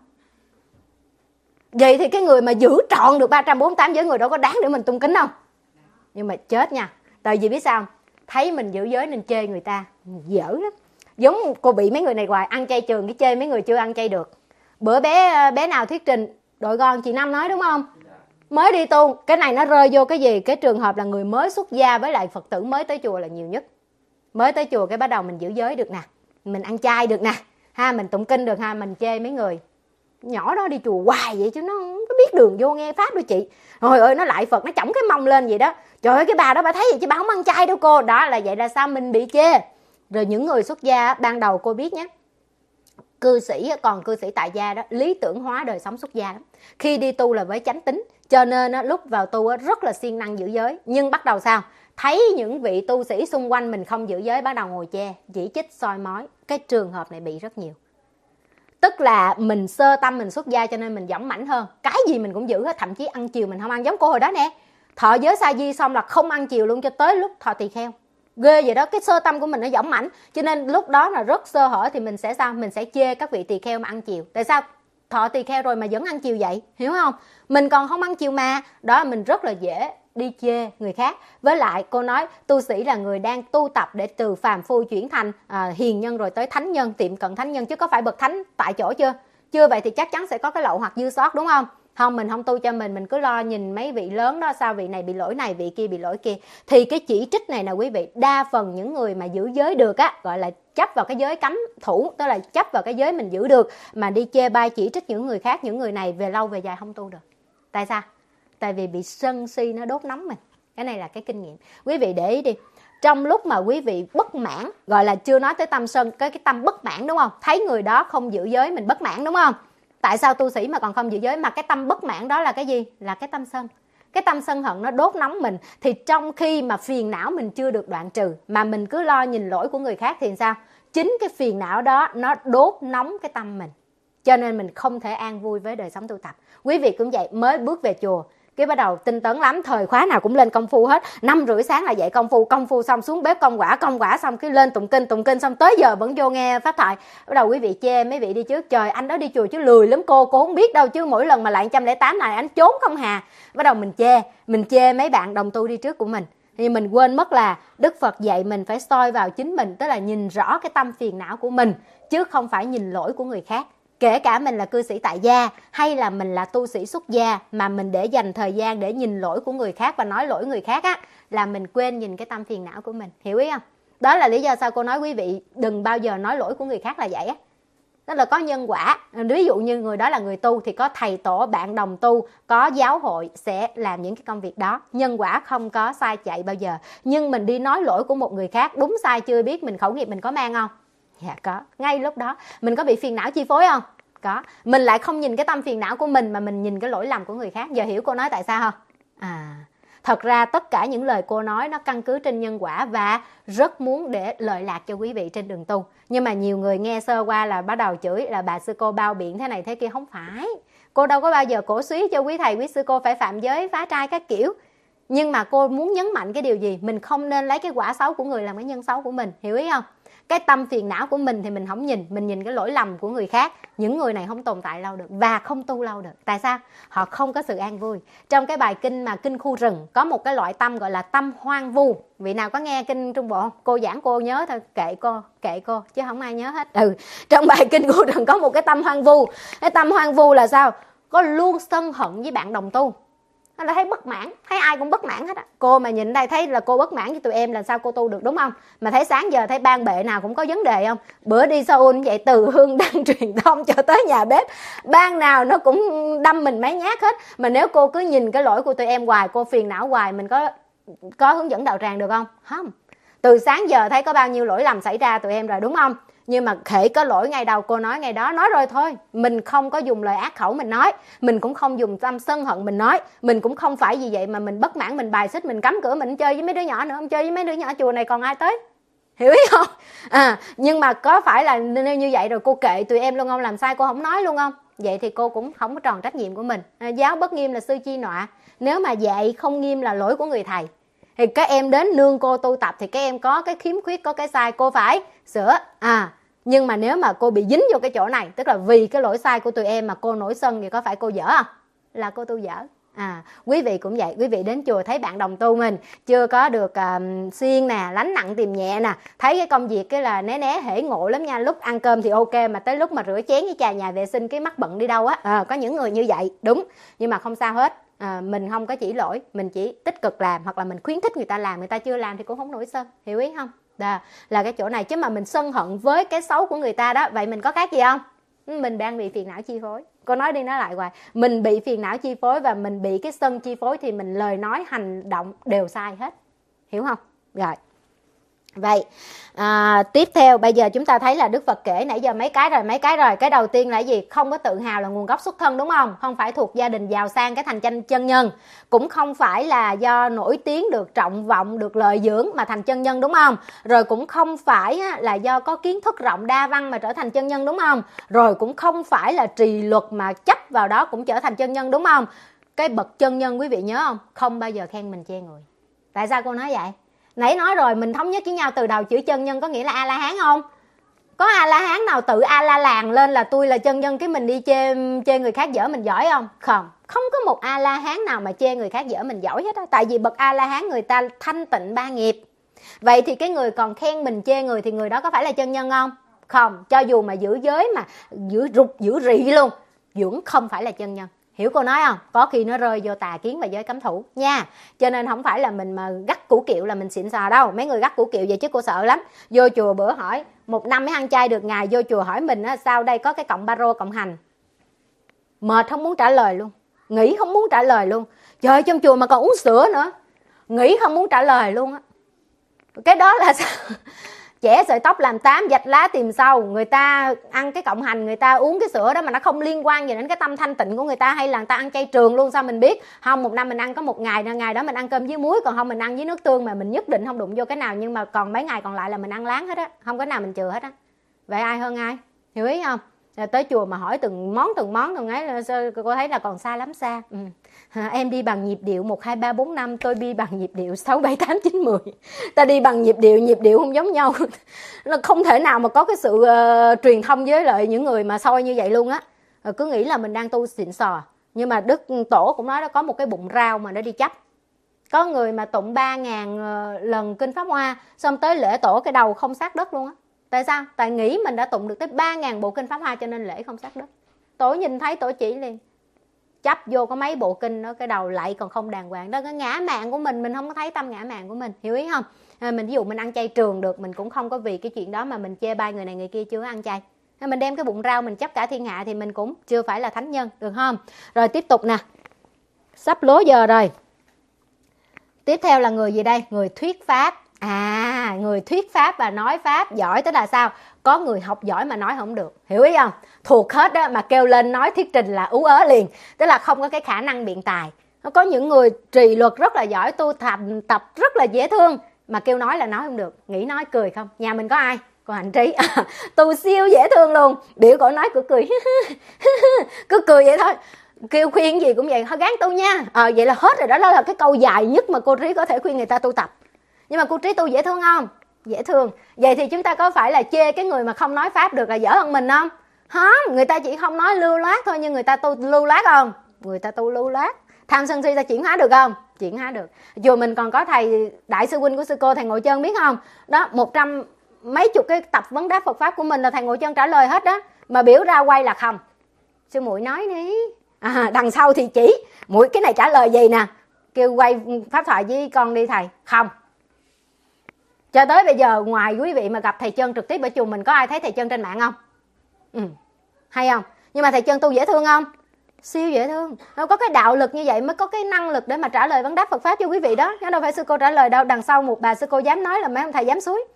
Vậy thì cái người mà giữ trọn được ba trăm bốn mươi tám giới, người đó có đáng để mình tung kính không? Nhưng mà chết nha. Tại vì biết sao? Thấy mình giữ giới nên chê người ta. Dở lắm. Giống cô bị mấy người này hoài, ăn chay trường cái chê mấy người chưa ăn chay được. Bữa bé bé nào thuyết trình, đội con chị Năm nói đúng không? Mới đi tu, cái này nó rơi vô cái gì? Cái trường hợp là người mới xuất gia với lại Phật tử mới tới chùa là nhiều nhất. Mới tới chùa cái bắt đầu mình giữ giới được nè, mình ăn chay được nè, ha, mình tụng kinh được ha, mình chê mấy người nhỏ đó đi chùa hoài vậy chứ nó không có biết đường vô nghe pháp đâu chị. Trời ơi, nó lại Phật, nó chổng cái mông lên vậy đó. Trời ơi, cái bà đó bà thấy vậy chứ bà không ăn chay đâu cô. Đó là vậy là sao mình bị chê. Rồi những người xuất gia ban đầu cô biết nhé, cư sĩ còn cư sĩ tại gia đó lý tưởng hóa đời sống xuất gia lắm. Khi đi tu là với chánh tính, cho nên lúc vào tu rất là siêng năng giữ giới. Nhưng bắt đầu sao? Thấy những vị tu sĩ xung quanh mình không giữ giới, bắt đầu ngồi chê, chỉ trích, soi mói. Cái trường hợp này bị rất nhiều. Tức là mình sơ tâm mình xuất gia cho nên mình dõng mãnh hơn. Cái gì mình cũng giữ hết, thậm chí ăn chiều mình không ăn. Giống cô hồi đó nè, thọ giới sa di xong là không ăn chiều luôn cho tới lúc thọ tỳ kheo. Ghê vậy đó, cái sơ tâm của mình nó dõng mãnh. Cho nên lúc đó là rất sơ hở thì mình sẽ sao? Mình sẽ chê các vị tỳ kheo mà ăn chiều. Tại sao? Thọ tỳ kheo rồi mà vẫn ăn chiều vậy, hiểu không? Mình còn không ăn chiều mà. Đó, mình rất là dễ đi chê người khác. Với lại cô nói tu sĩ là người đang tu tập để từ phàm phu chuyển thành à, hiền nhân rồi tới thánh nhân, tiệm cận thánh nhân, chứ có phải bậc thánh tại chỗ chưa? Chưa, vậy thì chắc chắn sẽ có cái lậu hoặc dư sót, đúng không? Không, mình không tu cho mình, mình cứ lo nhìn mấy vị lớn đó, sao vị này bị lỗi này, vị kia bị lỗi kia. Thì cái chỉ trích này nè quý vị, đa phần những người mà giữ giới được á, gọi là chấp vào cái giới cấm thủ, tức là chấp vào cái giới mình giữ được, mà đi chê bai chỉ trích những người khác, những người này về lâu về dài không tu được. Tại sao? Tại vì bị sân si nó đốt nóng mình. Cái này là cái kinh nghiệm. Quý vị để ý đi, trong lúc mà quý vị bất mãn, gọi là chưa nói tới tâm sân, cái cái tâm bất mãn, đúng không? Thấy người đó không giữ giới mình bất mãn, đúng không? Tại sao tu sĩ mà còn không giữ giới? Mà cái tâm bất mãn đó là cái gì? Là cái tâm sân. Cái tâm sân hận nó đốt nóng mình. Thì trong khi mà phiền não mình chưa được đoạn trừ, mà mình cứ lo nhìn lỗi của người khác thì sao? Chính cái phiền não đó nó đốt nóng cái tâm mình. Cho nên mình không thể an vui với đời sống tu tập. Quý vị cũng vậy, mới bước về chùa, cái bắt đầu tinh tấn lắm, thời khóa nào cũng lên công phu hết. Năm rưỡi sáng là dậy công phu, công phu xong xuống bếp công quả, công quả xong cái lên tụng kinh, tụng kinh xong tới giờ vẫn vô nghe pháp thoại. Bắt đầu quý vị chê mấy vị đi trước, trời anh đó đi chùa chứ lười lắm cô, cô không biết đâu chứ mỗi lần mà lại một trăm lẻ tám này anh trốn không hà. Bắt đầu mình chê, mình chê mấy bạn đồng tu đi trước của mình. Thì mình quên mất là Đức Phật dạy mình phải soi vào chính mình, tức là nhìn rõ cái tâm phiền não của mình, chứ không phải nhìn lỗi của người khác. Kể cả mình là cư sĩ tại gia hay là mình là tu sĩ xuất gia, mà mình để dành thời gian để nhìn lỗi của người khác và nói lỗi người khác á, là mình quên nhìn cái tâm phiền não của mình. Hiểu ý không? Đó là lý do sao cô nói quý vị đừng bao giờ nói lỗi của người khác là vậy á. Tức là có nhân quả. Ví dụ như người đó là người tu thì có thầy tổ, bạn đồng tu, có giáo hội sẽ làm những cái công việc đó. Nhân quả không có sai chạy bao giờ. Nhưng mình đi nói lỗi của một người khác, đúng sai chưa biết, mình khẩu nghiệp mình có mang không? Dạ có. Ngay lúc đó mình có bị phiền não chi phối không? Có. Mình lại không nhìn cái tâm phiền não của mình mà mình nhìn cái lỗi lầm của người khác. Giờ hiểu cô nói tại sao không? À, thật ra tất cả những lời cô nói nó căn cứ trên nhân quả và rất muốn để lợi lạc cho quý vị trên đường tu. Nhưng mà nhiều người nghe sơ qua là bắt đầu chửi là bà sư cô bao biện thế này thế kia. Không phải. Cô đâu có bao giờ cổ suý cho quý thầy quý sư cô phải phạm giới phá trai các kiểu. Nhưng mà cô muốn nhấn mạnh cái điều gì? Mình không nên lấy cái quả xấu của người làm cái nhân xấu của mình. Hiểu ý không? Cái tâm phiền não của mình thì mình không nhìn. Mình nhìn cái lỗi lầm của người khác. Những người này không tồn tại lâu được và không tu lâu được. Tại sao? Họ không có sự an vui. Trong cái bài kinh mà kinh khu rừng có một cái loại tâm gọi là tâm hoang vu. Vị nào có nghe kinh Trung Bộ không? Cô giảng cô nhớ thôi. Kệ cô, kệ cô chứ không ai nhớ hết. Ừ, trong bài kinh khu rừng có một cái tâm hoang vu. Cái tâm hoang vu là sao? Có luôn sân hận với bạn đồng tu. Nó là thấy bất mãn, thấy ai cũng bất mãn hết á. Cô mà nhìn đây thấy là cô bất mãn với tụi em, là sao cô tu được, đúng không? Mà thấy sáng giờ thấy ban bệ nào cũng có vấn đề không? Bữa đi Seoul vậy, từ hương đăng truyền thông cho tới nhà bếp, ban nào nó cũng đâm mình mấy nhát hết. Mà nếu cô cứ nhìn cái lỗi của tụi em hoài, cô phiền não hoài, mình có có hướng dẫn đạo tràng được không? Không. Từ sáng giờ thấy có bao nhiêu lỗi lầm xảy ra tụi em rồi, đúng không? Nhưng mà khể có lỗi ngày đầu cô nói ngày đó, nói rồi thôi. Mình không có dùng lời ác khẩu mình nói, mình cũng không dùng tâm sân hận mình nói, mình cũng không phải vì vậy mà mình bất mãn, mình bài xích, mình cấm cửa, mình chơi với mấy đứa nhỏ nữa, không chơi với mấy đứa nhỏ chùa này còn ai tới. Hiểu ý không? À, nhưng mà có phải là nếu như vậy rồi cô kệ tụi em luôn không? Làm sai cô không nói luôn không? Vậy thì cô cũng không có tròn trách nhiệm của mình. À, giáo bất nghiêm là sư chi nọa. Nếu mà dạy không nghiêm là lỗi của người thầy. Thì các em đến nương cô tu tập thì các em có cái khiếm khuyết, có cái sai, cô phải sửa. À, nhưng mà nếu mà cô bị dính vô cái chỗ này, tức là vì cái lỗi sai của tụi em mà cô nổi sân, thì có phải cô dở không? Là cô tu dở. À, quý vị cũng vậy. Quý vị đến chùa thấy bạn đồng tu mình chưa có được uh, siêng nè, lánh nặng tìm nhẹ nè, thấy cái công việc cái là né né hễ ngộ lắm nha. Lúc ăn cơm thì ok, mà tới lúc mà rửa chén với chà nhà vệ sinh cái mắt bận đi đâu á. À, có những người như vậy, đúng. Nhưng mà không sao hết. À, mình không có chỉ lỗi, mình chỉ tích cực làm, hoặc là mình khuyến khích người ta làm, người ta chưa làm thì cũng không nổi sân. Hiểu ý không? Đó, là cái chỗ này. Chứ mà mình sân hận với cái xấu của người ta đó, vậy mình có khác gì không? Mình đang bị phiền não chi phối. Cô nói đi nói lại hoài, mình bị phiền não chi phối và mình bị cái sân chi phối thì mình lời nói hành động đều sai hết. Hiểu không? Rồi. Vậy à, tiếp theo bây giờ chúng ta thấy là Đức Phật kể nãy giờ mấy cái rồi, mấy cái rồi. Cái đầu tiên là gì? Không có tự hào là nguồn gốc xuất thân, đúng không? Không phải thuộc gia đình giàu sang cái thành chân chân nhân, cũng không phải là do nổi tiếng được trọng vọng, được lợi dưỡng mà thành chân nhân, đúng không? Rồi cũng không phải là do có kiến thức rộng đa văn mà trở thành chân nhân, đúng không? Rồi cũng không phải là trì luật mà chấp vào đó cũng trở thành chân nhân, đúng không? Cái bậc chân nhân quý vị nhớ không? Không bao giờ khen mình chê người. Tại sao cô nói vậy? Nãy nói rồi, mình thống nhất với nhau từ đầu, chữ chân nhân có nghĩa là A-la-hán không? Có A-la-hán nào tự A-la-làng lên là tôi là chân nhân cái mình đi chê chê người khác dở mình giỏi không? Không, không có một A-la-hán nào mà chê người khác dở mình giỏi hết á. Tại vì bậc A-la-hán người ta thanh tịnh ba nghiệp. Vậy thì cái người còn khen mình chê người thì người đó có phải là chân nhân không? Không, cho dù mà giữ giới mà giữ rụt giữ rị luôn, vẫn không phải là chân nhân. Hiểu cô nói không? Có khi nó rơi vô tà kiến và giới cấm thủ nha. Cho nên không phải là mình mà gắt củ kiệu là mình xịn sò đâu. Mấy người gắt củ kiệu vậy chứ cô sợ lắm. Vô chùa bữa hỏi một năm mới ăn chay được ngày, vô chùa hỏi mình á, sao đây có cái cộng ba rô cộng hành, mệt không muốn trả lời luôn, nghĩ không muốn trả lời luôn. Trời, trong chùa mà còn uống sữa nữa, nghĩ không muốn trả lời luôn á. Cái đó là sao? Chẻ sợi tóc làm tám, dạch lá tìm sâu. Người ta ăn cái cộng hành, người ta uống cái sữa đó mà nó không liên quan gì đến cái tâm thanh tịnh của người ta, hay là người ta ăn chay trường luôn, sao mình biết? Không, một năm mình ăn có một ngày, ngày đó mình ăn cơm với muối, còn không mình ăn với nước tương, mà mình nhất định không đụng vô cái nào. Nhưng mà còn mấy ngày còn lại là mình ăn láng hết á, không có nào mình chừa hết á. Vậy ai hơn ai? Hiểu ý không? Rồi tới chùa mà hỏi từng món từng món từng ấy, cô thấy là còn xa lắm xa. Ừ. À, em đi bằng nhịp điệu một hai ba bốn năm, tôi đi bằng nhịp điệu sáu bảy tám chín mười. Ta đi bằng nhịp điệu, nhịp điệu không giống nhau. Nó không thể nào mà có cái sự uh, truyền thông với lại những người mà soi như vậy luôn á. Rồi cứ nghĩ là mình đang tu xịn sò. Nhưng mà Đức Tổ cũng nói đó, có một cái bụng rau mà nó đi chấp. Có người mà tụng ba ngàn uh, lần kinh Pháp Hoa, xong tới lễ Tổ cái đầu không sát đất luôn á. Tại sao? Tại nghĩ mình đã tụng được tới ba ngàn bộ kinh Pháp Hoa cho nên lễ không sát đất. Tổ nhìn thấy Tổ chỉ liền. Chấp vô có mấy bộ kinh đó, cái đầu lại còn không đàng hoàng. Đó cái ngã mạn của mình, mình không có thấy tâm ngã mạn của mình. Hiểu ý không? À, mình ví dụ mình ăn chay trường được, mình cũng không có vì cái chuyện đó mà mình chê bai người này người kia chưa ăn chay. Mình đem cái bụng rau mình chấp cả thiên hạ thì mình cũng chưa phải là thánh nhân, được không? Rồi tiếp tục nè, sắp lố giờ rồi. Tiếp theo là người gì đây? Người thuyết pháp. À, người thuyết pháp và nói pháp giỏi tức là sao? Có người học giỏi mà nói không được, hiểu ý không? Thuộc hết đó mà kêu lên nói thuyết trình là ú ớ liền, tức là không có cái khả năng biện tài. Nó có những người trì luật rất là giỏi, tu tập, tập rất là dễ thương, mà kêu nói là nói không được. Nghĩ nói cười không? Nhà mình có ai? Cô Hạnh Trí à, tu siêu dễ thương luôn, biểu cổ nói cứ cười cứ cười vậy thôi, kêu khuyên gì cũng vậy, thôi gắng tu nha. Ờ vậy là hết rồi đó. Đó là cái câu dài nhất mà cô Trí có thể khuyên người ta tu tập. Nhưng mà cô Trí tu dễ thương không? Dễ thương. Vậy thì chúng ta có phải là chê cái người mà không nói pháp được là dở hơn mình không? Không, người ta chỉ không nói lưu loát thôi, nhưng người ta tu lưu loát không? Người ta tu lưu loát. Tham sân si ta chuyển hóa được không? Chuyển hóa được. Dù mình còn có thầy đại sư huynh của sư cô thầy Ngộ Chân biết không? Đó, một trăm mấy chục cái tập vấn đáp Phật pháp của mình là thầy Ngộ Chân trả lời hết đó, mà biểu ra quay là không. Sư muội nói đi. À, đằng sau thì chỉ muội cái này trả lời gì nè, kêu quay pháp thoại với con đi thầy, không. Cho tới bây giờ ngoài quý vị mà gặp thầy Chân trực tiếp ở chùa mình, có ai thấy thầy Chân trên mạng không? Ừ, hay không? Nhưng mà thầy Chân tu dễ thương không? Siêu dễ thương. Nó có cái đạo lực như vậy mới có cái năng lực để mà trả lời vấn đáp Phật pháp cho quý vị đó. Chứ đâu phải sư cô trả lời đâu. Đằng sau một bà sư cô dám nói là mấy ông thầy dám xúi.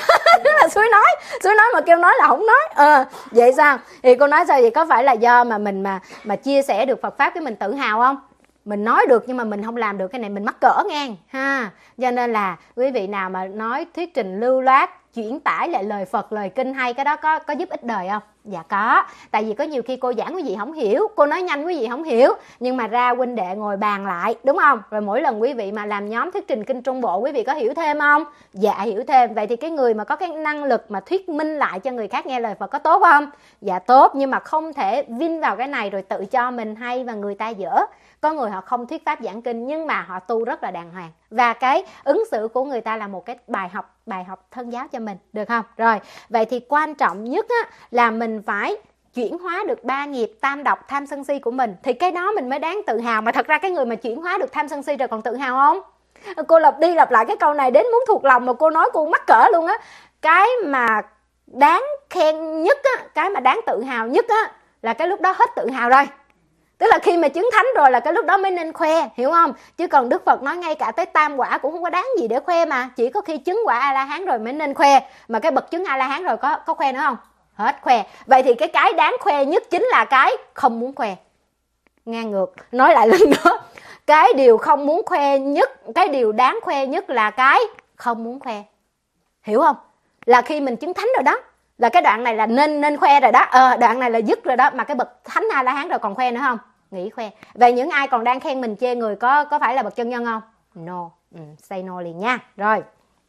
Đó là xúi nói, xúi nói mà kêu nói là không nói. Ờ, vậy sao? Thì cô nói sao vậy? Có phải là do mà mình mà mà chia sẻ được Phật pháp cái mình tự hào không? Mình nói được nhưng mà mình không làm được cái này mình mắc cỡ ngang ha. Cho nên là quý vị nào mà nói thuyết trình lưu loát, chuyển tải lại lời Phật, lời kinh hay, cái đó có có giúp ích đời không? Dạ có. Tại vì có nhiều khi cô giảng quý vị không hiểu, cô nói nhanh quý vị không hiểu, nhưng mà ra huynh đệ ngồi bàn lại, đúng không? Rồi mỗi lần quý vị mà làm nhóm thuyết trình kinh Trung Bộ, quý vị có hiểu thêm không? Dạ hiểu thêm. Vậy thì cái người mà có cái năng lực mà thuyết minh lại cho người khác nghe lời Phật có tốt không? Dạ tốt, nhưng mà không thể vin vào cái này rồi tự cho mình hay và người ta dở. Có người họ không thuyết pháp giảng kinh nhưng mà họ tu rất là đàng hoàng, và cái ứng xử của người ta là một cái bài học bài học thân giáo cho mình, được không? Rồi, vậy thì quan trọng nhất á, là mình phải chuyển hóa được ba nghiệp tam độc tham sân si của mình, thì cái đó mình mới đáng tự hào. Mà thật ra cái người mà chuyển hóa được tham sân si rồi còn tự hào không? Cô lặp đi lặp lại cái câu này đến muốn thuộc lòng mà cô nói cô mắc cỡ luôn á. Cái mà đáng khen nhất á, cái mà đáng tự hào nhất á, là cái lúc đó hết tự hào rồi. Tức là khi mà chứng thánh rồi là cái lúc đó mới nên khoe, hiểu không? Chứ còn Đức Phật nói ngay cả tới tam quả cũng không có đáng gì để khoe mà. Chỉ có khi chứng quả A-la-hán rồi mới nên khoe. Mà cái bậc chứng A-la-hán rồi có, có khoe nữa không? Hết khoe. Vậy thì cái cái đáng khoe nhất chính là cái không muốn khoe. Ngang ngược. Nói lại lần nữa. Cái điều không muốn khoe nhất, cái điều đáng khoe nhất là cái không muốn khoe. Hiểu không? Là khi mình chứng thánh rồi đó, là cái đoạn này là nên nên khoe rồi đó. Ờ, đoạn này là dứt rồi đó. Mà cái bậc thánh A-la-hán rồi còn khoe nữa không? Nghĩ khoe. Vậy những ai còn đang khen mình chê người có có phải là bậc chân nhân không? No. Ừ, say no liền nha. Rồi.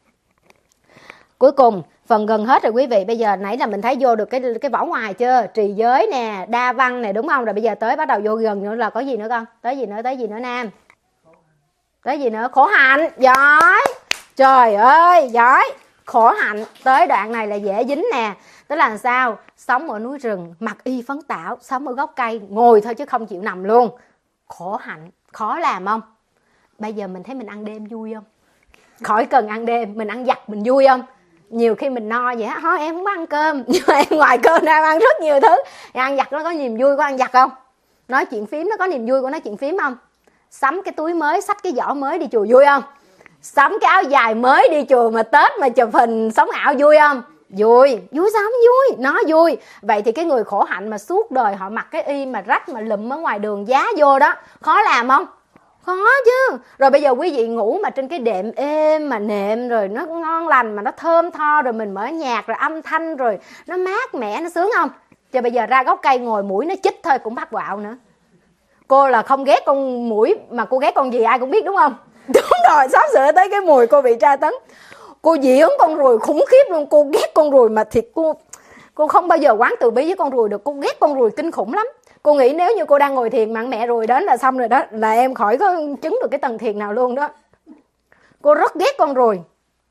Cuối cùng, phần gần hết rồi quý vị. Bây giờ nãy là mình thấy vô được cái cái vỏ ngoài chưa? Trì giới nè, đa văn nè, đúng không? Rồi bây giờ tới bắt đầu vô gần nữa là có gì nữa con? Tới gì nữa? Tới gì nữa Nam? Tới gì nữa? Khổ hạnh. Giỏi. Trời ơi, giỏi. Khổ hạnh. Tới đoạn này là dễ dính nè. Tức là sao? Sống ở núi rừng, mặc y phấn tảo, sống ở gốc cây, ngồi thôi chứ không chịu nằm luôn. Khổ hạnh, khó làm không? Bây giờ mình thấy mình ăn đêm vui không? Khỏi cần ăn đêm, mình ăn vặt mình vui không? Nhiều khi mình no vậy á, thôi em không ăn cơm, nhưng mà em ngoài cơm ra em ăn rất nhiều thứ. Ăn vặt nó có niềm vui của ăn vặt không? Nói chuyện phím nó có niềm vui của nói chuyện phím không? Sắm cái túi mới, xách cái giỏ mới đi chùa vui không? Sắm cái áo dài mới đi chùa mà Tết mà chụp hình sống ảo vui không? Vui, vui sao không vui? Nó vui. Vậy thì cái người khổ hạnh mà suốt đời họ mặc cái y mà rách mà lụm ở ngoài đường giá vô đó, khó làm không? Khó chứ. Rồi bây giờ quý vị ngủ mà trên cái đệm êm mà nệm rồi nó ngon lành mà nó thơm tho, rồi mình mở nhạc rồi âm thanh rồi nó mát mẻ, nó sướng không? Chứ bây giờ ra gốc cây ngồi mũi nó chích thôi cũng bắt quạo nữa. Cô là không ghét con mũi mà cô ghét con gì ai cũng biết đúng không? Đúng rồi, sắp sửa tới cái mùi cô bị tra tấn. Cô diễn con ruồi khủng khiếp luôn. Cô ghét con ruồi mà thiệt cô Cô không bao giờ quán từ bi với con ruồi được. Cô ghét con ruồi kinh khủng lắm. Cô nghĩ nếu như cô đang ngồi thiền mà mẹ ruồi đến là xong rồi đó, là em khỏi có chứng được cái tầng thiền nào luôn đó. Cô rất ghét con ruồi.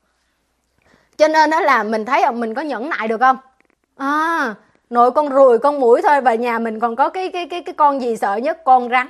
Cho nên đó là mình thấy mình có nhẫn nại được không? À, nội con ruồi con muỗi thôi. Và nhà mình còn có cái cái cái cái con gì sợ nhất? Con rắn.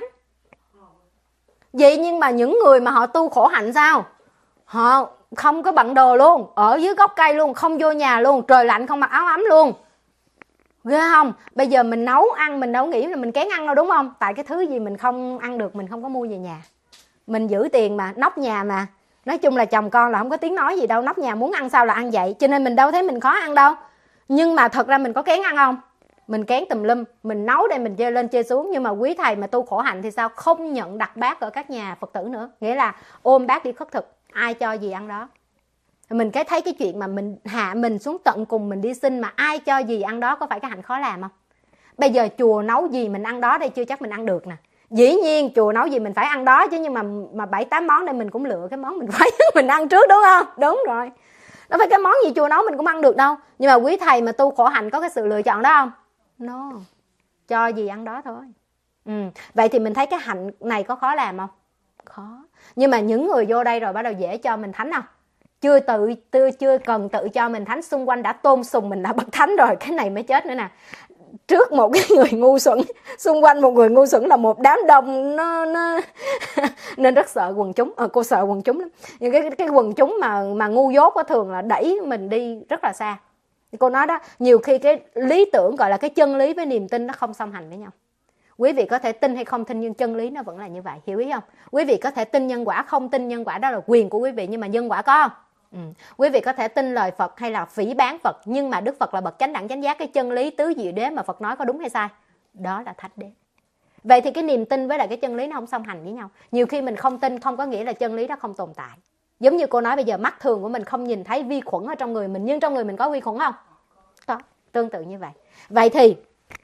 Vậy nhưng mà những người mà họ tu khổ hạnh sao? Họ không có bận đồ luôn, ở dưới gốc cây luôn, không vô nhà luôn, trời lạnh không mặc áo ấm luôn. Ghê không? Bây giờ mình nấu ăn mình đâu nghĩ là mình kén ăn đâu, đúng không? Tại cái thứ gì mình không ăn được mình không có mua về nhà. Mình giữ tiền mà, nóc nhà mà. Nói chung là chồng con là không có tiếng nói gì đâu, nóc nhà muốn ăn sao là ăn vậy. Cho nên mình đâu thấy mình khó ăn đâu. Nhưng mà thật ra mình có kén ăn không? Mình kén tùm lum. Mình nấu đây mình chê lên chê xuống. Nhưng mà quý thầy mà tu khổ hạnh thì sao? Không nhận đặt bát ở các nhà Phật tử nữa. Nghĩa là ôm bát đi khất thực, ai cho gì ăn đó. Mình cái thấy cái chuyện mà mình hạ mình xuống tận cùng mình đi xin mà ai cho gì ăn đó, có phải cái hạnh khó làm không? Bây giờ chùa nấu gì mình ăn đó đây chưa chắc mình ăn được nè. Dĩ nhiên chùa nấu gì mình phải ăn đó chứ, nhưng mà mà bảy tám món đây mình cũng lựa cái món mình phải mình ăn trước, đúng không? Đúng rồi. Đâu phải cái món gì chùa nấu mình cũng ăn được đâu. Nhưng mà quý thầy mà tu khổ hạnh có cái sự lựa chọn đó không? No. Cho gì ăn đó thôi. Ừ. Vậy thì mình thấy cái hạnh này có khó làm không? Khó. Nhưng mà những người vô đây rồi bắt đầu dễ cho mình thánh không? Chưa tự tư chưa cần tự cho mình thánh, xung quanh đã tôn sùng mình đã bậc thánh rồi, cái này mới chết nữa nè. Trước một cái người ngu xuẩn, xung quanh một người ngu xuẩn là một đám đông, nó, nó nên rất sợ quần chúng. À, cô sợ quần chúng lắm. Nhưng cái cái quần chúng mà mà ngu dốt có thường là đẩy mình đi rất là xa. Cô nói đó, nhiều khi cái lý tưởng gọi là cái chân lý với niềm tin nó không song hành với nhau. Quý vị có thể tin hay không tin nhưng chân lý nó vẫn là như vậy, hiểu ý không? Quý vị có thể tin nhân quả, không tin nhân quả đó là quyền của quý vị, nhưng mà nhân quả có không? Ừ. Quý vị có thể tin lời Phật hay là phỉ báng Phật, nhưng mà Đức Phật là bậc chánh đẳng chánh giác, cái chân lý tứ diệu đế mà Phật nói có đúng hay sai? Đó là thánh đế. Vậy thì cái niềm tin với lại cái chân lý nó không song hành với nhau. Nhiều khi mình không tin không có nghĩa là chân lý đó không tồn tại. Giống như cô nói bây giờ mắt thường của mình không nhìn thấy vi khuẩn ở trong người mình, nhưng trong người mình có vi khuẩn không? Có. Tương tự như vậy. Vậy thì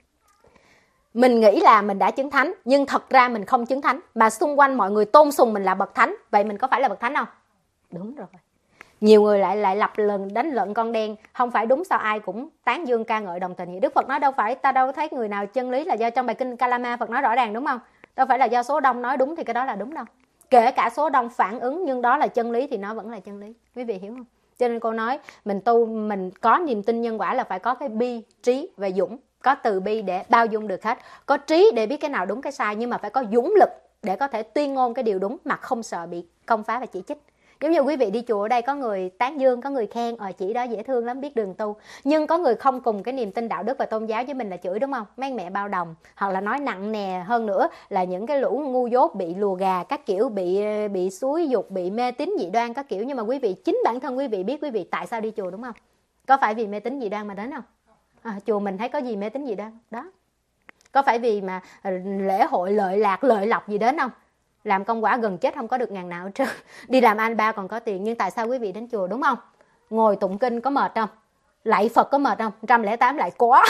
mình nghĩ là mình đã chứng thánh, nhưng thật ra mình không chứng thánh, mà xung quanh mọi người tôn sùng mình là bậc thánh. Vậy mình có phải là bậc thánh không? Đúng rồi. Nhiều người lại lại lập lần đánh lợn con đen, không phải đúng sao ai cũng tán dương ca ngợi đồng tình vậy. Đức Phật nói đâu phải, ta đâu thấy người nào chân lý là do trong bài kinh Kalama Phật nói rõ ràng, đúng không? Đâu phải là do số đông nói đúng thì cái đó là đúng đâu. Kể cả số đông phản ứng nhưng đó là chân lý thì nó vẫn là chân lý. Quý vị hiểu không? Cho nên cô nói mình tu, mình có niềm tin nhân quả là phải có cái bi, trí và dũng. Có từ bi để bao dung được hết, có trí để biết cái nào đúng cái sai, nhưng mà phải có dũng lực để có thể tuyên ngôn cái điều đúng mà không sợ bị công phá và chỉ trích. Giống như quý vị đi chùa ở đây có người tán dương, có người khen, ờ chỉ đó dễ thương lắm, biết đường tu. Nhưng có người không cùng cái niềm tin đạo đức và tôn giáo với mình là chửi, đúng không? Mấy mẹ bao đồng, hoặc là nói nặng nề hơn nữa là những cái lũ ngu dốt bị lùa gà các kiểu, bị bị xúi dục, bị mê tín dị đoan các kiểu. Nhưng mà quý vị, chính bản thân quý vị biết quý vị tại sao đi chùa, đúng không? Có phải vì mê tín dị đoan mà đến không? À, chùa mình thấy có gì mê tín gì đâu đó. Có phải vì mà lễ hội lợi lạc lợi lộc gì đến không? Làm công quả gần chết không có được ngàn nào hết trơn. Đi làm anh ba còn có tiền, nhưng tại sao quý vị đến chùa, đúng không? Ngồi tụng kinh có mệt không? Lạy Phật có mệt không? một trăm lẻ tám lại quá.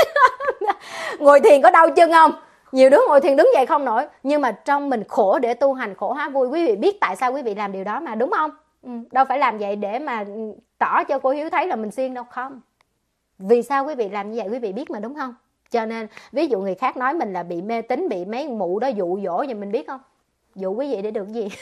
Ngồi thiền có đau chân không? Nhiều đứa ngồi thiền đứng dậy không nổi. Nhưng mà trong mình khổ để tu hành, khổ hóa vui. Quý vị biết tại sao quý vị làm điều đó mà, đúng không? Ừ, đâu phải làm vậy để mà tỏ cho cô Hiếu thấy là mình siêng đâu, không. Vì sao quý vị làm như vậy quý vị biết mà, đúng không? Cho nên ví dụ người khác nói mình là bị mê tín, bị mấy mụ đó dụ dỗ, vậy mình biết không? Dụ quý vị để được gì?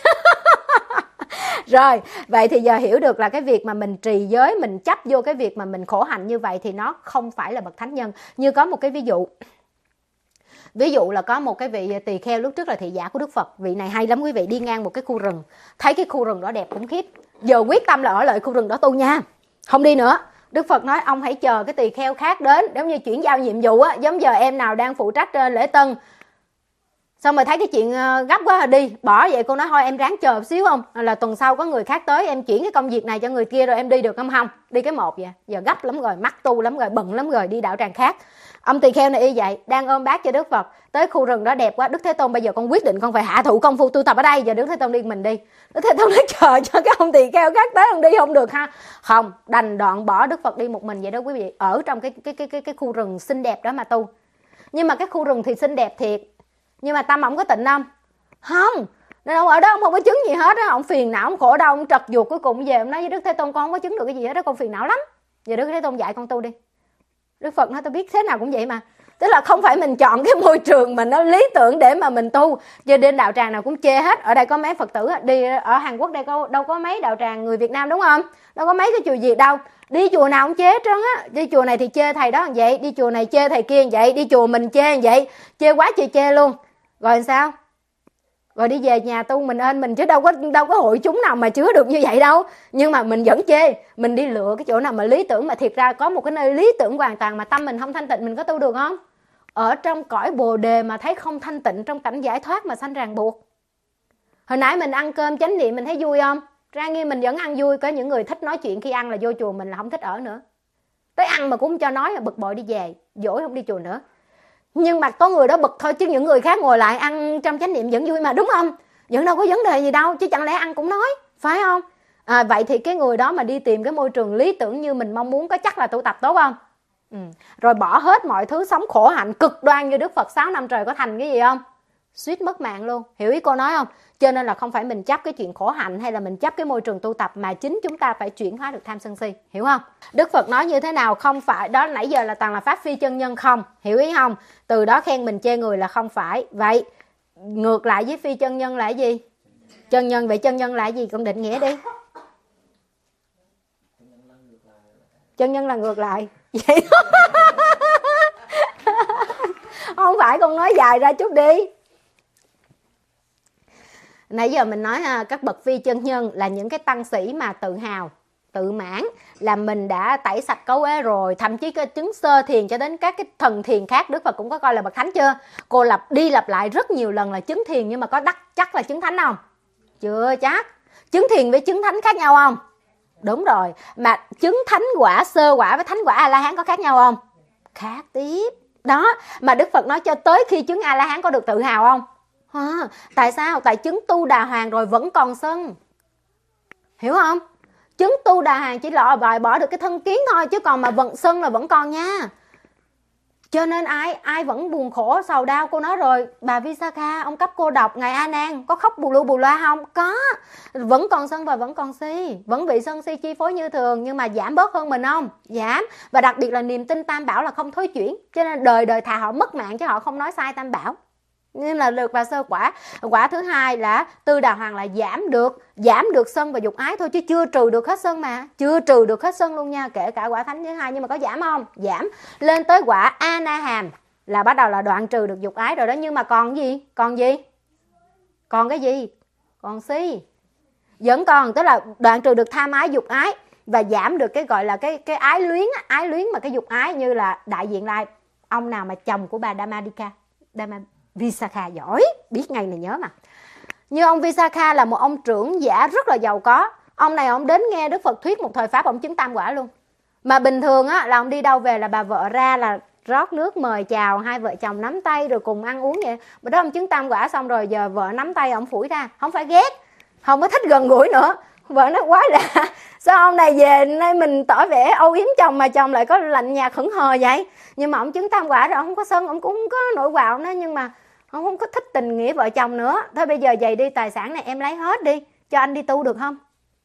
Rồi, vậy thì giờ hiểu được là cái việc mà mình trì giới, mình chấp vô cái việc mà mình khổ hạnh như vậy thì nó không phải là bậc thánh nhân. Như có một cái ví dụ. Ví dụ là có một cái vị tỳ kheo lúc trước là thị giả của Đức Phật. Vị này hay lắm quý vị, đi ngang một cái khu rừng, thấy cái khu rừng đó đẹp khủng khiếp. Giờ quyết tâm là ở lại khu rừng đó tu nha, không đi nữa. Đức Phật nói ông hãy chờ cái tỳ kheo khác đến, giống như chuyển giao nhiệm vụ á, giống giờ em nào đang phụ trách lễ tân, xong rồi thấy cái chuyện gấp quá đi bỏ vậy, cô nói thôi em ráng chờ xíu không, là tuần sau có người khác tới em chuyển cái công việc này cho người kia rồi em đi được không? Không đi cái một vậy, giờ gấp lắm rồi, mắc tu lắm rồi, bận lắm rồi, đi đạo tràng khác. Ông tỳ kheo này y vậy, đang ôm bát cho Đức Phật, tới khu rừng đó đẹp quá, Đức Thế Tôn bây giờ con quyết định con phải hạ thụ công phu tu tập ở đây. Giờ Đức Thế Tôn đi mình đi, Đức Thế Tôn nói chờ cho cái ông tỳ kheo khác tới ông đi không được ha. Không, đành đoạn bỏ Đức Phật đi một mình vậy đó quý vị, ở trong cái cái cái cái cái khu rừng xinh đẹp đó mà tu. Nhưng mà cái khu rừng thì xinh đẹp thiệt, nhưng mà tâm ông có tịnh không? Không. Nên ông ở đó ông không có chứng gì hết á, ông phiền não, ông khổ đau, ông trật ruột, cuối cùng về ông nói với Đức Thế Tôn con không có chứng được cái gì hết đó, con phiền não lắm. Giờ Đức Thế Tôn dạy con tu đi. Đức Phật nói tôi biết thế nào cũng vậy mà. Tức là không phải mình chọn cái môi trường mà nó lý tưởng để mà mình tu. Cho nên đạo tràng nào cũng chê hết. Ở đây có mấy Phật tử đi ở Hàn Quốc đây có đâu có mấy đạo tràng người Việt Nam, đúng không? Đâu có mấy cái chùa Việt đâu. Đi chùa nào cũng chê hết trơn á. Đi chùa này thì chê thầy đó như vậy, đi chùa này chê thầy kia như vậy, đi chùa mình chê như vậy, chê quá chê chê luôn. Rồi sao? rồi đi về nhà tu mình ên mình, chứ đâu có đâu có hội chúng nào mà chứa được như vậy đâu. Nhưng mà mình vẫn chê, mình đi lựa cái chỗ nào mà lý tưởng, mà thiệt ra có một cái nơi lý tưởng hoàn toàn mà tâm mình không thanh tịnh, mình có tu được không? Ở trong cõi Bồ Đề mà thấy không thanh tịnh, trong cảnh giải thoát mà sanh ràng buộc. Hồi nãy mình ăn cơm chánh niệm mình thấy vui không? Ra nghe mình vẫn ăn vui. Có những người thích nói chuyện khi ăn là vô chùa mình là không thích ở nữa. Tới ăn mà cũng không cho nói, là bực bội đi về, dỗi không đi chùa nữa. Nhưng mà có người đó bực thôi, chứ những người khác ngồi lại ăn trong chánh niệm vẫn vui mà, đúng không? Vẫn đâu có vấn đề gì đâu, chứ chẳng lẽ ăn cũng nói, phải không? À, vậy thì cái người đó mà đi tìm cái môi trường lý tưởng như mình mong muốn, có chắc là tu tập tốt không? Ừ. Rồi bỏ hết mọi thứ, sống khổ hạnh cực đoan như Đức Phật sáu năm trời, có thành cái gì không? Suýt mất mạng luôn. Hiểu ý cô nói không? Cho nên là không phải mình chấp cái chuyện khổ hạnh hay là mình chấp cái môi trường tu tập, mà chính chúng ta phải chuyển hóa được tham sân si. Hiểu không? Đức Phật nói như thế nào? Không phải, đó nãy giờ là toàn là pháp phi chân nhân không? Hiểu ý không? Từ đó khen mình chê người là không phải. Vậy ngược lại với phi chân nhân là gì? Chân nhân. Vậy chân nhân là gì? Con định nghĩa đi. Chân nhân là ngược lại. Vậy không phải, con nói dài ra chút đi. Nãy giờ mình nói ha, các bậc phi chân nhân là những cái tăng sĩ mà tự hào, tự mãn là mình đã tẩy sạch cấu uế rồi, thậm chí cái chứng sơ thiền cho đến các cái thần thiền khác Đức Phật cũng có coi là bậc thánh chưa? Cô lặp đi lặp lại rất nhiều lần là chứng thiền, nhưng mà có đắc chắc là chứng thánh không? Chưa chắc. Chứng thiền với chứng thánh khác nhau không? Đúng rồi. Mà chứng thánh quả sơ quả với thánh quả A La Hán có khác nhau không? Khác tiếp. Đó, mà Đức Phật nói cho tới khi chứng A La Hán có được tự hào không? À, tại sao? Tại chứng tu Đà Hoàng rồi vẫn còn sân. Hiểu không? Chứng tu Đà Hoàng chỉ là bài bỏ được cái thân kiến thôi, chứ còn mà vận sân là vẫn còn nha. Cho nên ai ai vẫn buồn khổ sầu đau. Cô nói rồi, bà Visakha, ông cấp cô độc, ngài A Nan có khóc bù lu bù loa không? Có. Vẫn còn sân và vẫn còn si, vẫn bị sân si chi phối như thường, nhưng mà giảm bớt hơn mình không? Giảm. Và đặc biệt là niềm tin Tam Bảo là không thối chuyển, cho nên đời đời thà họ mất mạng chứ họ không nói sai Tam Bảo. Nên là được vào sơ quả. Quả thứ hai là Tư Đà Hoàng là giảm được giảm được sân và dục ái thôi, chứ chưa trừ được hết sân mà. Chưa trừ được hết sân luôn nha, kể cả quả thánh thứ hai. Nhưng mà có giảm không? Giảm. Lên tới quả A Na Hàm là bắt đầu là đoạn trừ được dục ái rồi đó. Nhưng mà còn gì? Còn gì? Còn cái gì? Còn si. Vẫn còn, tức là đoạn trừ được tham ái, dục ái, và giảm được cái gọi là cái cái ái luyến, ái luyến mà cái dục ái. Như là đại diện là ông nào mà chồng của bà Dhamadika, Dhamadika Visakha giỏi, biết ngay này nhớ mà. Như ông Visakha là một ông trưởng giả rất là giàu có. Ông này ông đến nghe Đức Phật thuyết một thời pháp, ông chứng tam quả luôn. Mà bình thường á là ông đi đâu về là bà vợ ra là rót nước mời chào, hai vợ chồng nắm tay rồi cùng ăn uống vậy. Bữa đó ông chứng tam quả xong rồi giờ vợ nắm tay ông phủi ra, không phải ghét, không có thích gần gũi nữa. Vợ nói quái lạ, sao ông này về nay mình tỏ vẻ âu yếm chồng mà chồng lại có lạnh nhạt hững hờ vậy. Nhưng mà ông chứng tam quả rồi ông không có sân, ông cũng không có nổi quạo nữa, nhưng mà ông không có thích tình nghĩa vợ chồng nữa. Thôi bây giờ vậy đi, tài sản này em lấy hết đi, cho anh đi tu được không?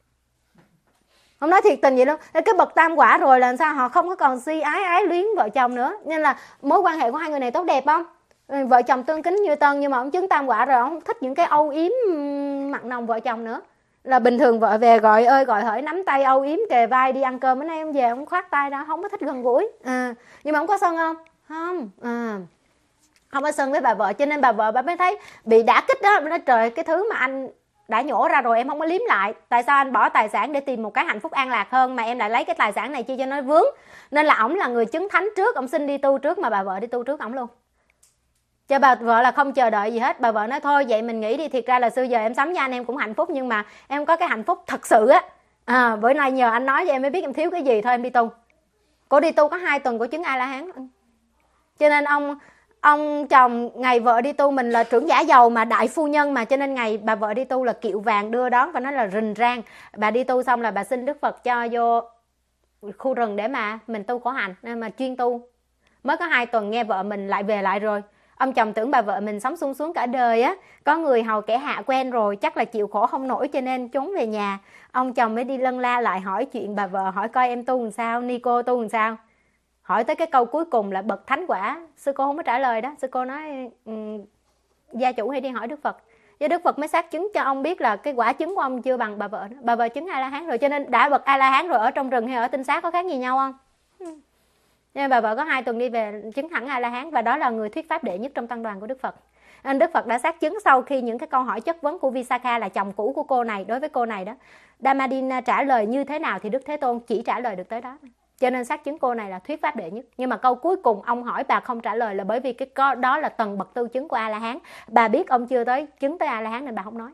Không nói thiệt tình vậy luôn. Cái bậc tam quả rồi là sao? Họ không có còn si ái ái luyến vợ chồng nữa. Nên là mối quan hệ của hai người này tốt đẹp không? Vợ chồng tương kính như tân, nhưng mà ông chứng tam quả rồi ông không thích những cái âu yếm mặn nồng vợ chồng nữa. Là bình thường vợ về gọi ơi gọi hỡi, nắm tay âu yếm kề vai đi ăn cơm, bữa nay ông về ông khoát tay ra, không có thích gần gũi. À, nhưng mà ông có sân không? Không. À, không có sân với bà vợ, cho nên bà vợ bà mới thấy bị đả kích đó. Bà nói trời, cái thứ mà anh đã nhổ ra rồi em không có liếm lại, tại sao anh bỏ tài sản để tìm một cái hạnh phúc an lạc hơn mà em lại lấy cái tài sản này chi cho nó vướng. Nên là ổng là người chứng thánh trước, ổng xin đi tu trước mà bà vợ đi tu trước ổng luôn. Cho bà vợ là không chờ đợi gì hết. Bà vợ nói thôi vậy mình nghĩ đi, thiệt ra là xưa giờ em sống với anh em cũng hạnh phúc, nhưng mà em có cái hạnh phúc thật sự á, à, bữa nay nhờ anh nói vậy em mới biết em thiếu cái gì, thôi em đi tu. Cô đi tu có hai tuần của chứng A La Hán. Cho nên ông ông chồng ngày vợ đi tu, mình là trưởng giả giàu mà đại phu nhân mà, cho nên ngày bà vợ đi tu là kiệu vàng đưa đón và nói là rình rang. Bà đi tu xong là bà xin Đức Phật cho vô khu rừng để mà mình tu khổ hạnh, nên mà chuyên tu. Mới có hai tuần nghe vợ mình lại về lại rồi. Ông chồng tưởng bà vợ mình sống sung sướng cả đời á, có người hầu kẻ hạ quen rồi, chắc là chịu khổ không nổi cho nên trốn về nhà. Ông chồng mới đi lân la lại hỏi chuyện bà vợ, hỏi coi em tu làm sao, ni cô tu làm sao. Hỏi tới cái câu cuối cùng là bậc thánh quả, sư cô không có trả lời đó. Sư cô nói um, gia chủ hãy đi hỏi Đức Phật. Và Đức Phật mới xác chứng cho ông biết là cái quả chứng của ông chưa bằng bà vợ đó. Bà vợ chứng A La Hán rồi, cho nên đã bậc A La Hán rồi, ở trong rừng hay ở tinh xá có khác gì nhau không? Nên bà vợ có hai tuần đi về chứng thẳng A La Hán, và đó là người thuyết pháp đệ nhất trong tăng đoàn của Đức Phật. Anh Đức Phật đã xác chứng sau khi những cái câu hỏi chất vấn của Visakha là chồng cũ của cô này đối với cô này đó, Damadina trả lời như thế nào thì Đức Thế Tôn chỉ trả lời được tới đó. Cho nên xác chứng cô này là thuyết pháp đệ nhất. Nhưng mà câu cuối cùng ông hỏi bà không trả lời là bởi vì cái đó là tầng bậc tư chứng của A-la-hán. Bà biết ông chưa tới chứng tới A-la-hán nên bà không nói.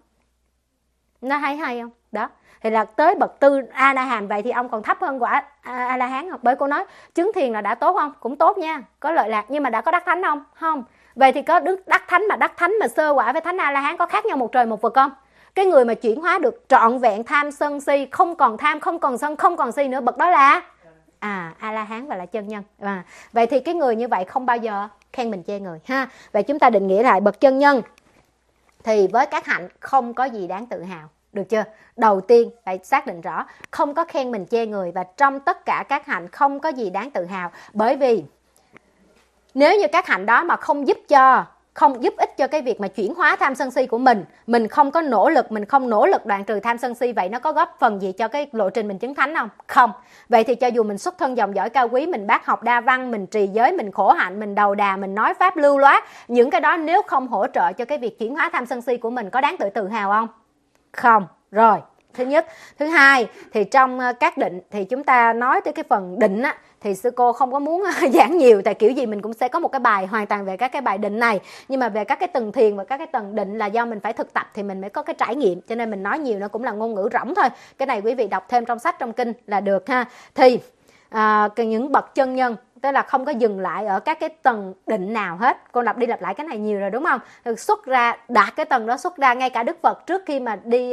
Nó hay hay không? Đó. Thì là tới bậc tư A-la-hán, vậy thì ông còn thấp hơn quả A-la-hán không? Bởi cô nói chứng thiền là đã tốt không? Cũng tốt nha, có lợi lạc, nhưng mà đã có đắc thánh không? Không. Vậy thì có đức đắc thánh mà đắc thánh mà sơ quả với thánh A-la-hán có khác nhau một trời một vực không? Cái người mà chuyển hóa được trọn vẹn tham sân si, không còn tham, không còn sân, không còn si nữa, bậc đó là à A-la-hán và là chân nhân. À, vậy thì cái người như vậy không bao giờ khen mình chê người ha. Vậy chúng ta định nghĩa lại bậc chân nhân thì với các hạnh không có gì đáng tự hào, được chưa? Đầu tiên phải xác định rõ không có khen mình chê người, và trong tất cả các hạnh không có gì đáng tự hào. Bởi vì nếu như các hạnh đó mà không giúp cho không giúp ích cho cái việc mà chuyển hóa tham sân si của mình, mình không có nỗ lực, mình không nỗ lực đoạn trừ tham sân si, vậy nó có góp phần gì cho cái lộ trình mình chứng thánh không? Không. Vậy thì cho dù mình xuất thân dòng dõi cao quý, mình bác học đa văn, mình trì giới, mình khổ hạnh, mình đầu đà, mình nói pháp lưu loát, những cái đó nếu không hỗ trợ cho cái việc chuyển hóa tham sân si của mình có đáng tự tự hào không? Không. Rồi, thứ nhất. Thứ hai, thì trong các định thì chúng ta nói tới cái phần định á, thì sư cô không có muốn giảng nhiều, tại kiểu gì mình cũng sẽ có một cái bài hoàn toàn về các cái bài định này. Nhưng mà về các cái tầng thiền và các cái tầng định là do mình phải thực tập thì mình mới có cái trải nghiệm, cho nên mình nói nhiều nó cũng là ngôn ngữ rỗng thôi. Cái này quý vị đọc thêm trong sách, trong kinh là được ha. Thì à, những bậc chân nhân tức là không có dừng lại ở các cái tầng định nào hết. Cô lặp đi lặp lại cái này nhiều rồi đúng không? Xuất ra, đạt cái tầng đó xuất ra, ngay cả Đức Phật trước khi mà đi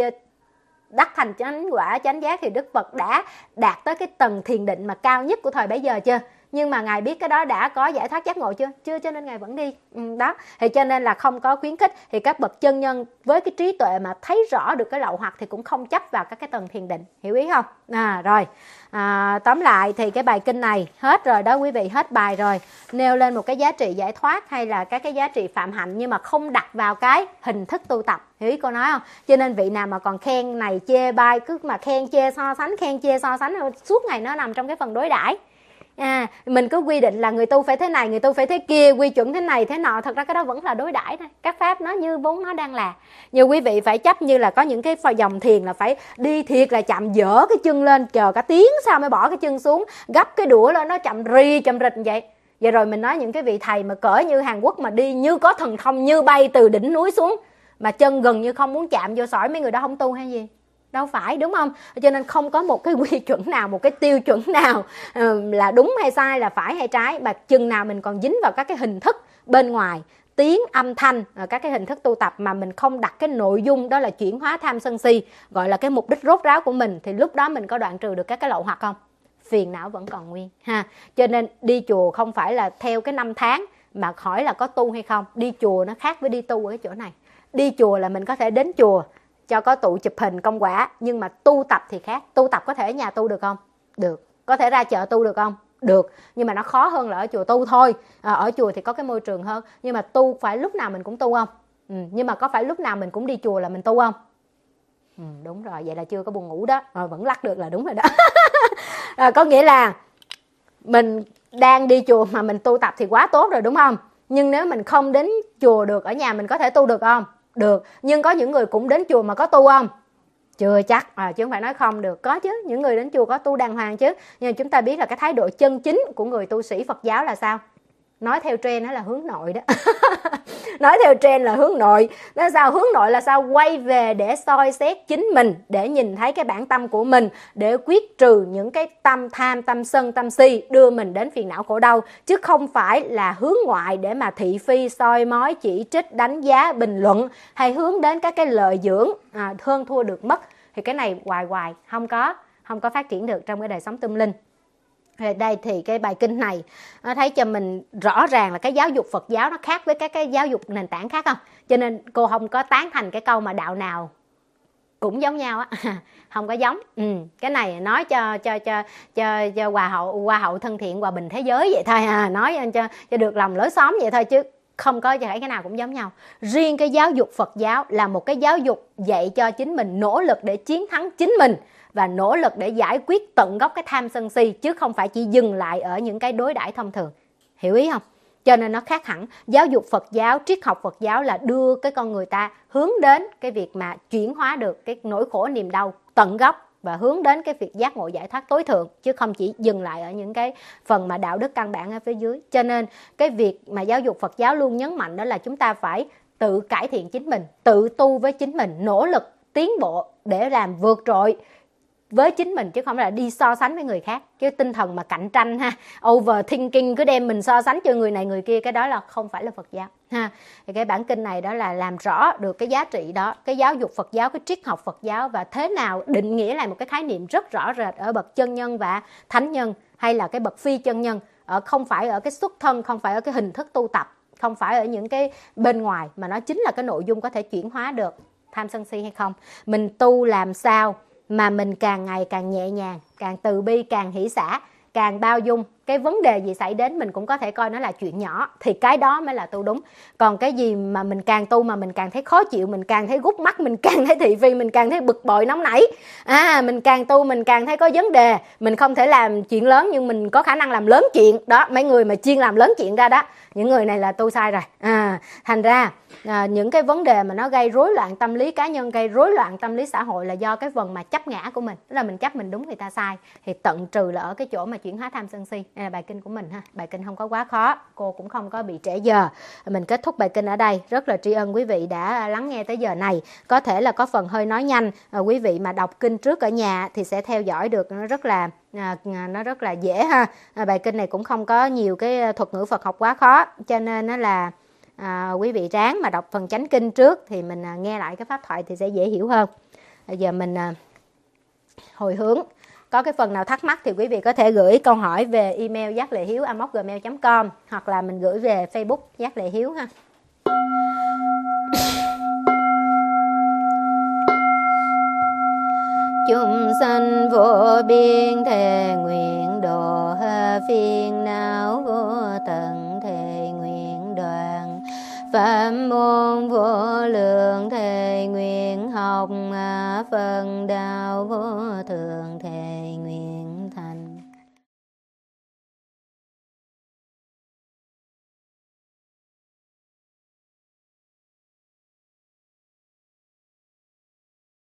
đắc thành chánh quả chánh giác thì Đức Phật đã đạt tới cái tầng thiền định mà cao nhất của thời bấy giờ chưa? Nhưng mà Ngài biết cái đó đã có giải thoát giác ngộ chưa? Chưa, cho nên Ngài vẫn đi. Ừ, đó. Thì cho nên là không có khuyến khích. Thì các bậc chân nhân với cái trí tuệ mà thấy rõ được cái lậu hoặc thì cũng không chấp vào các cái tầng thiền định. Hiểu ý không? À, rồi. À, tóm lại thì cái bài kinh này hết rồi đó quý vị, hết bài rồi. Nêu lên một cái giá trị giải thoát hay là các cái giá trị phạm hạnh, nhưng mà không đặt vào cái hình thức tu tập. Hiểu ý cô nói không? Cho nên vị nào mà còn khen này chê bai, cứ mà khen chê so sánh, khen chê so sánh suốt ngày nó nằm trong cái phần đối đãi. À, mình cứ quy định là người tu phải thế này, người tu phải thế kia, quy chuẩn thế này thế nọ, thật ra cái đó vẫn là đối đãi thôi. Các pháp nó như vốn nó đang là. Nhiều quý vị phải chấp như là có những cái dòng thiền là phải đi thiệt là chậm, dỡ cái chân lên chờ cả tiếng sau mới bỏ cái chân xuống, gấp cái đũa lên nó chậm ri chậm rịch vậy. Vậy rồi mình nói những cái vị thầy mà cỡ như Hàn Quốc mà đi như có thần thông, như bay từ đỉnh núi xuống mà chân gần như không muốn chạm vô sỏi, mấy người đó không tu hay gì? Đâu phải, đúng không? Cho nên không có một cái quy chuẩn nào, một cái tiêu chuẩn nào là đúng hay sai, là phải hay trái. Mà chừng nào mình còn dính vào các cái hình thức bên ngoài, tiếng, âm thanh, các cái hình thức tu tập mà mình không đặt cái nội dung đó là chuyển hóa tham sân si, gọi là cái mục đích rốt ráo của mình, thì lúc đó mình có đoạn trừ được các cái lậu hoặc không? Phiền não vẫn còn nguyên ha. Cho nên đi chùa không phải là theo cái năm tháng mà hỏi là có tu hay không. Đi chùa nó khác với đi tu ở cái chỗ này. Đi chùa là mình có thể đến chùa cho có tụ chụp hình công quả, nhưng mà tu tập thì khác. Tu tập có thể ở nhà tu được không? Được. Có thể ra chợ tu được không? Được. Nhưng mà nó khó hơn là ở chùa tu thôi. À, ở chùa thì có cái môi trường hơn. Nhưng mà tu phải lúc nào mình cũng tu không? Ừ. Nhưng mà có phải lúc nào mình cũng đi chùa là mình tu không? Ừ, đúng rồi, vậy là chưa có buồn ngủ đó. Rồi vẫn lắc được là đúng rồi đó. À, có nghĩa là mình đang đi chùa mà mình tu tập thì quá tốt rồi đúng không? Nhưng nếu mình không đến chùa được, ở nhà mình có thể tu được không? Được. Nhưng có những người cũng đến chùa mà có tu không? Chưa chắc. À, chứ không phải nói không được. Có chứ, những người đến chùa có tu đàng hoàng chứ. Nhưng chúng ta biết là cái thái độ chân chính của người tu sĩ Phật giáo là sao? Nói theo trend nó là hướng nội đó. Nói theo trend là hướng nội. Nói sao? Hướng nội là sao? Quay về để soi xét chính mình, để nhìn thấy cái bản tâm của mình, để quyết trừ những cái tâm tham, tâm sân, tâm si đưa mình đến phiền não khổ đau, chứ không phải là hướng ngoại để mà thị phi, soi mói, chỉ trích, đánh giá, bình luận, hay hướng đến các cái lợi dưỡng à, hơn thua được mất. Thì cái này hoài hoài không có không có phát triển được trong cái đời sống tâm linh. Đây thì cái bài kinh này nó thấy cho mình rõ ràng là cái giáo dục Phật giáo nó khác với các cái giáo dục nền tảng khác không? Cho nên cô không có tán thành cái câu mà đạo nào cũng giống nhau á. Không có giống. Ừ, cái này nói cho cho cho cho cho hòa hậu hòa hậu thân thiện, hòa bình thế giới vậy thôi à, nói cho cho được lòng lối xóm vậy thôi, chứ không có phải cái nào cũng giống nhau. Riêng cái giáo dục Phật giáo là một cái giáo dục dạy cho chính mình nỗ lực để chiến thắng chính mình và nỗ lực để giải quyết tận gốc cái tham sân si, chứ không phải chỉ dừng lại ở những cái đối đãi thông thường. Hiểu ý không? cho nên nó khác hẳn. Giáo dục Phật giáo, triết học Phật giáo là đưa cái con người ta hướng đến cái việc mà chuyển hóa được cái nỗi khổ niềm đau tận gốc và hướng đến cái việc giác ngộ giải thoát tối thượng, chứ không chỉ dừng lại ở những cái phần mà đạo đức căn bản ở phía dưới. Cho nên cái việc mà giáo dục Phật giáo luôn nhấn mạnh đó là chúng ta phải tự cải thiện chính mình, tự tu với chính mình, nỗ lực tiến bộ để làm vượt trội với chính mình, chứ không là đi so sánh với người khác. Cái tinh thần mà cạnh tranh ha, overthinking, cứ đem mình so sánh cho người này người kia, cái đó là không phải là Phật giáo ha. Thì cái bản kinh này đó là làm rõ được cái giá trị đó, cái giáo dục Phật giáo, cái triết học Phật giáo, và thế nào định nghĩa lại một cái khái niệm rất rõ rệt ở bậc chân nhân và thánh nhân, hay là cái bậc phi chân nhân, ở không phải ở cái xuất thân, không phải ở cái hình thức tu tập, không phải ở những cái bên ngoài, mà nó chính là cái nội dung có thể chuyển hóa được tham sân si hay không. Mình tu làm sao mà mình càng ngày càng nhẹ nhàng, càng từ bi, càng hỷ xả, càng bao dung, cái vấn đề gì xảy đến mình cũng có thể coi nó là chuyện nhỏ, thì cái đó mới là tu đúng. Còn cái gì mà mình càng tu mà mình càng thấy khó chịu, mình càng thấy gút mắt, mình càng thấy thị phi, mình càng thấy bực bội nóng nảy, à, mình càng tu mình càng thấy có vấn đề, mình không thể làm chuyện lớn nhưng mình có khả năng làm lớn chuyện đó. Mấy người mà chuyên làm lớn chuyện ra đó, những người này là tu sai rồi. À, thành ra à, những cái vấn đề mà nó gây rối loạn tâm lý cá nhân, gây rối loạn tâm lý xã hội là do cái phần mà chấp ngã của mình, tức là mình chấp mình đúng người ta sai. Thì tận trừ là ở cái chỗ mà chuyển hóa tham sân si. Đây là bài kinh của mình ha. Bài kinh không có quá khó, cô cũng không có bị trễ giờ. Mình kết thúc bài kinh ở đây. Rất là tri ân quý vị đã lắng nghe tới giờ này. Có thể là có phần hơi nói nhanh, à, quý vị mà đọc kinh trước ở nhà thì sẽ theo dõi được, nó rất là à, nó rất là dễ ha. À, bài kinh này cũng không có nhiều cái thuật ngữ Phật học quá khó, cho nên nó là à, quý vị ráng mà đọc phần chánh kinh trước thì mình à, nghe lại cái pháp thoại thì sẽ dễ hiểu hơn. Bây giờ mình à, hồi hướng. Có cái phần nào thắc mắc thì quý vị có thể gửi câu hỏi về email giác lệ hiếu a m o c gmail chấm com, hoặc là mình gửi về Facebook Giác Lệ Hiếu ha. Chúng sanh vô biên thề nguyện độ, phiền não vô tận thề nguyện đoạn, pháp môn vô lượng thề nguyện học, phần đạo vô thượng thề nguyện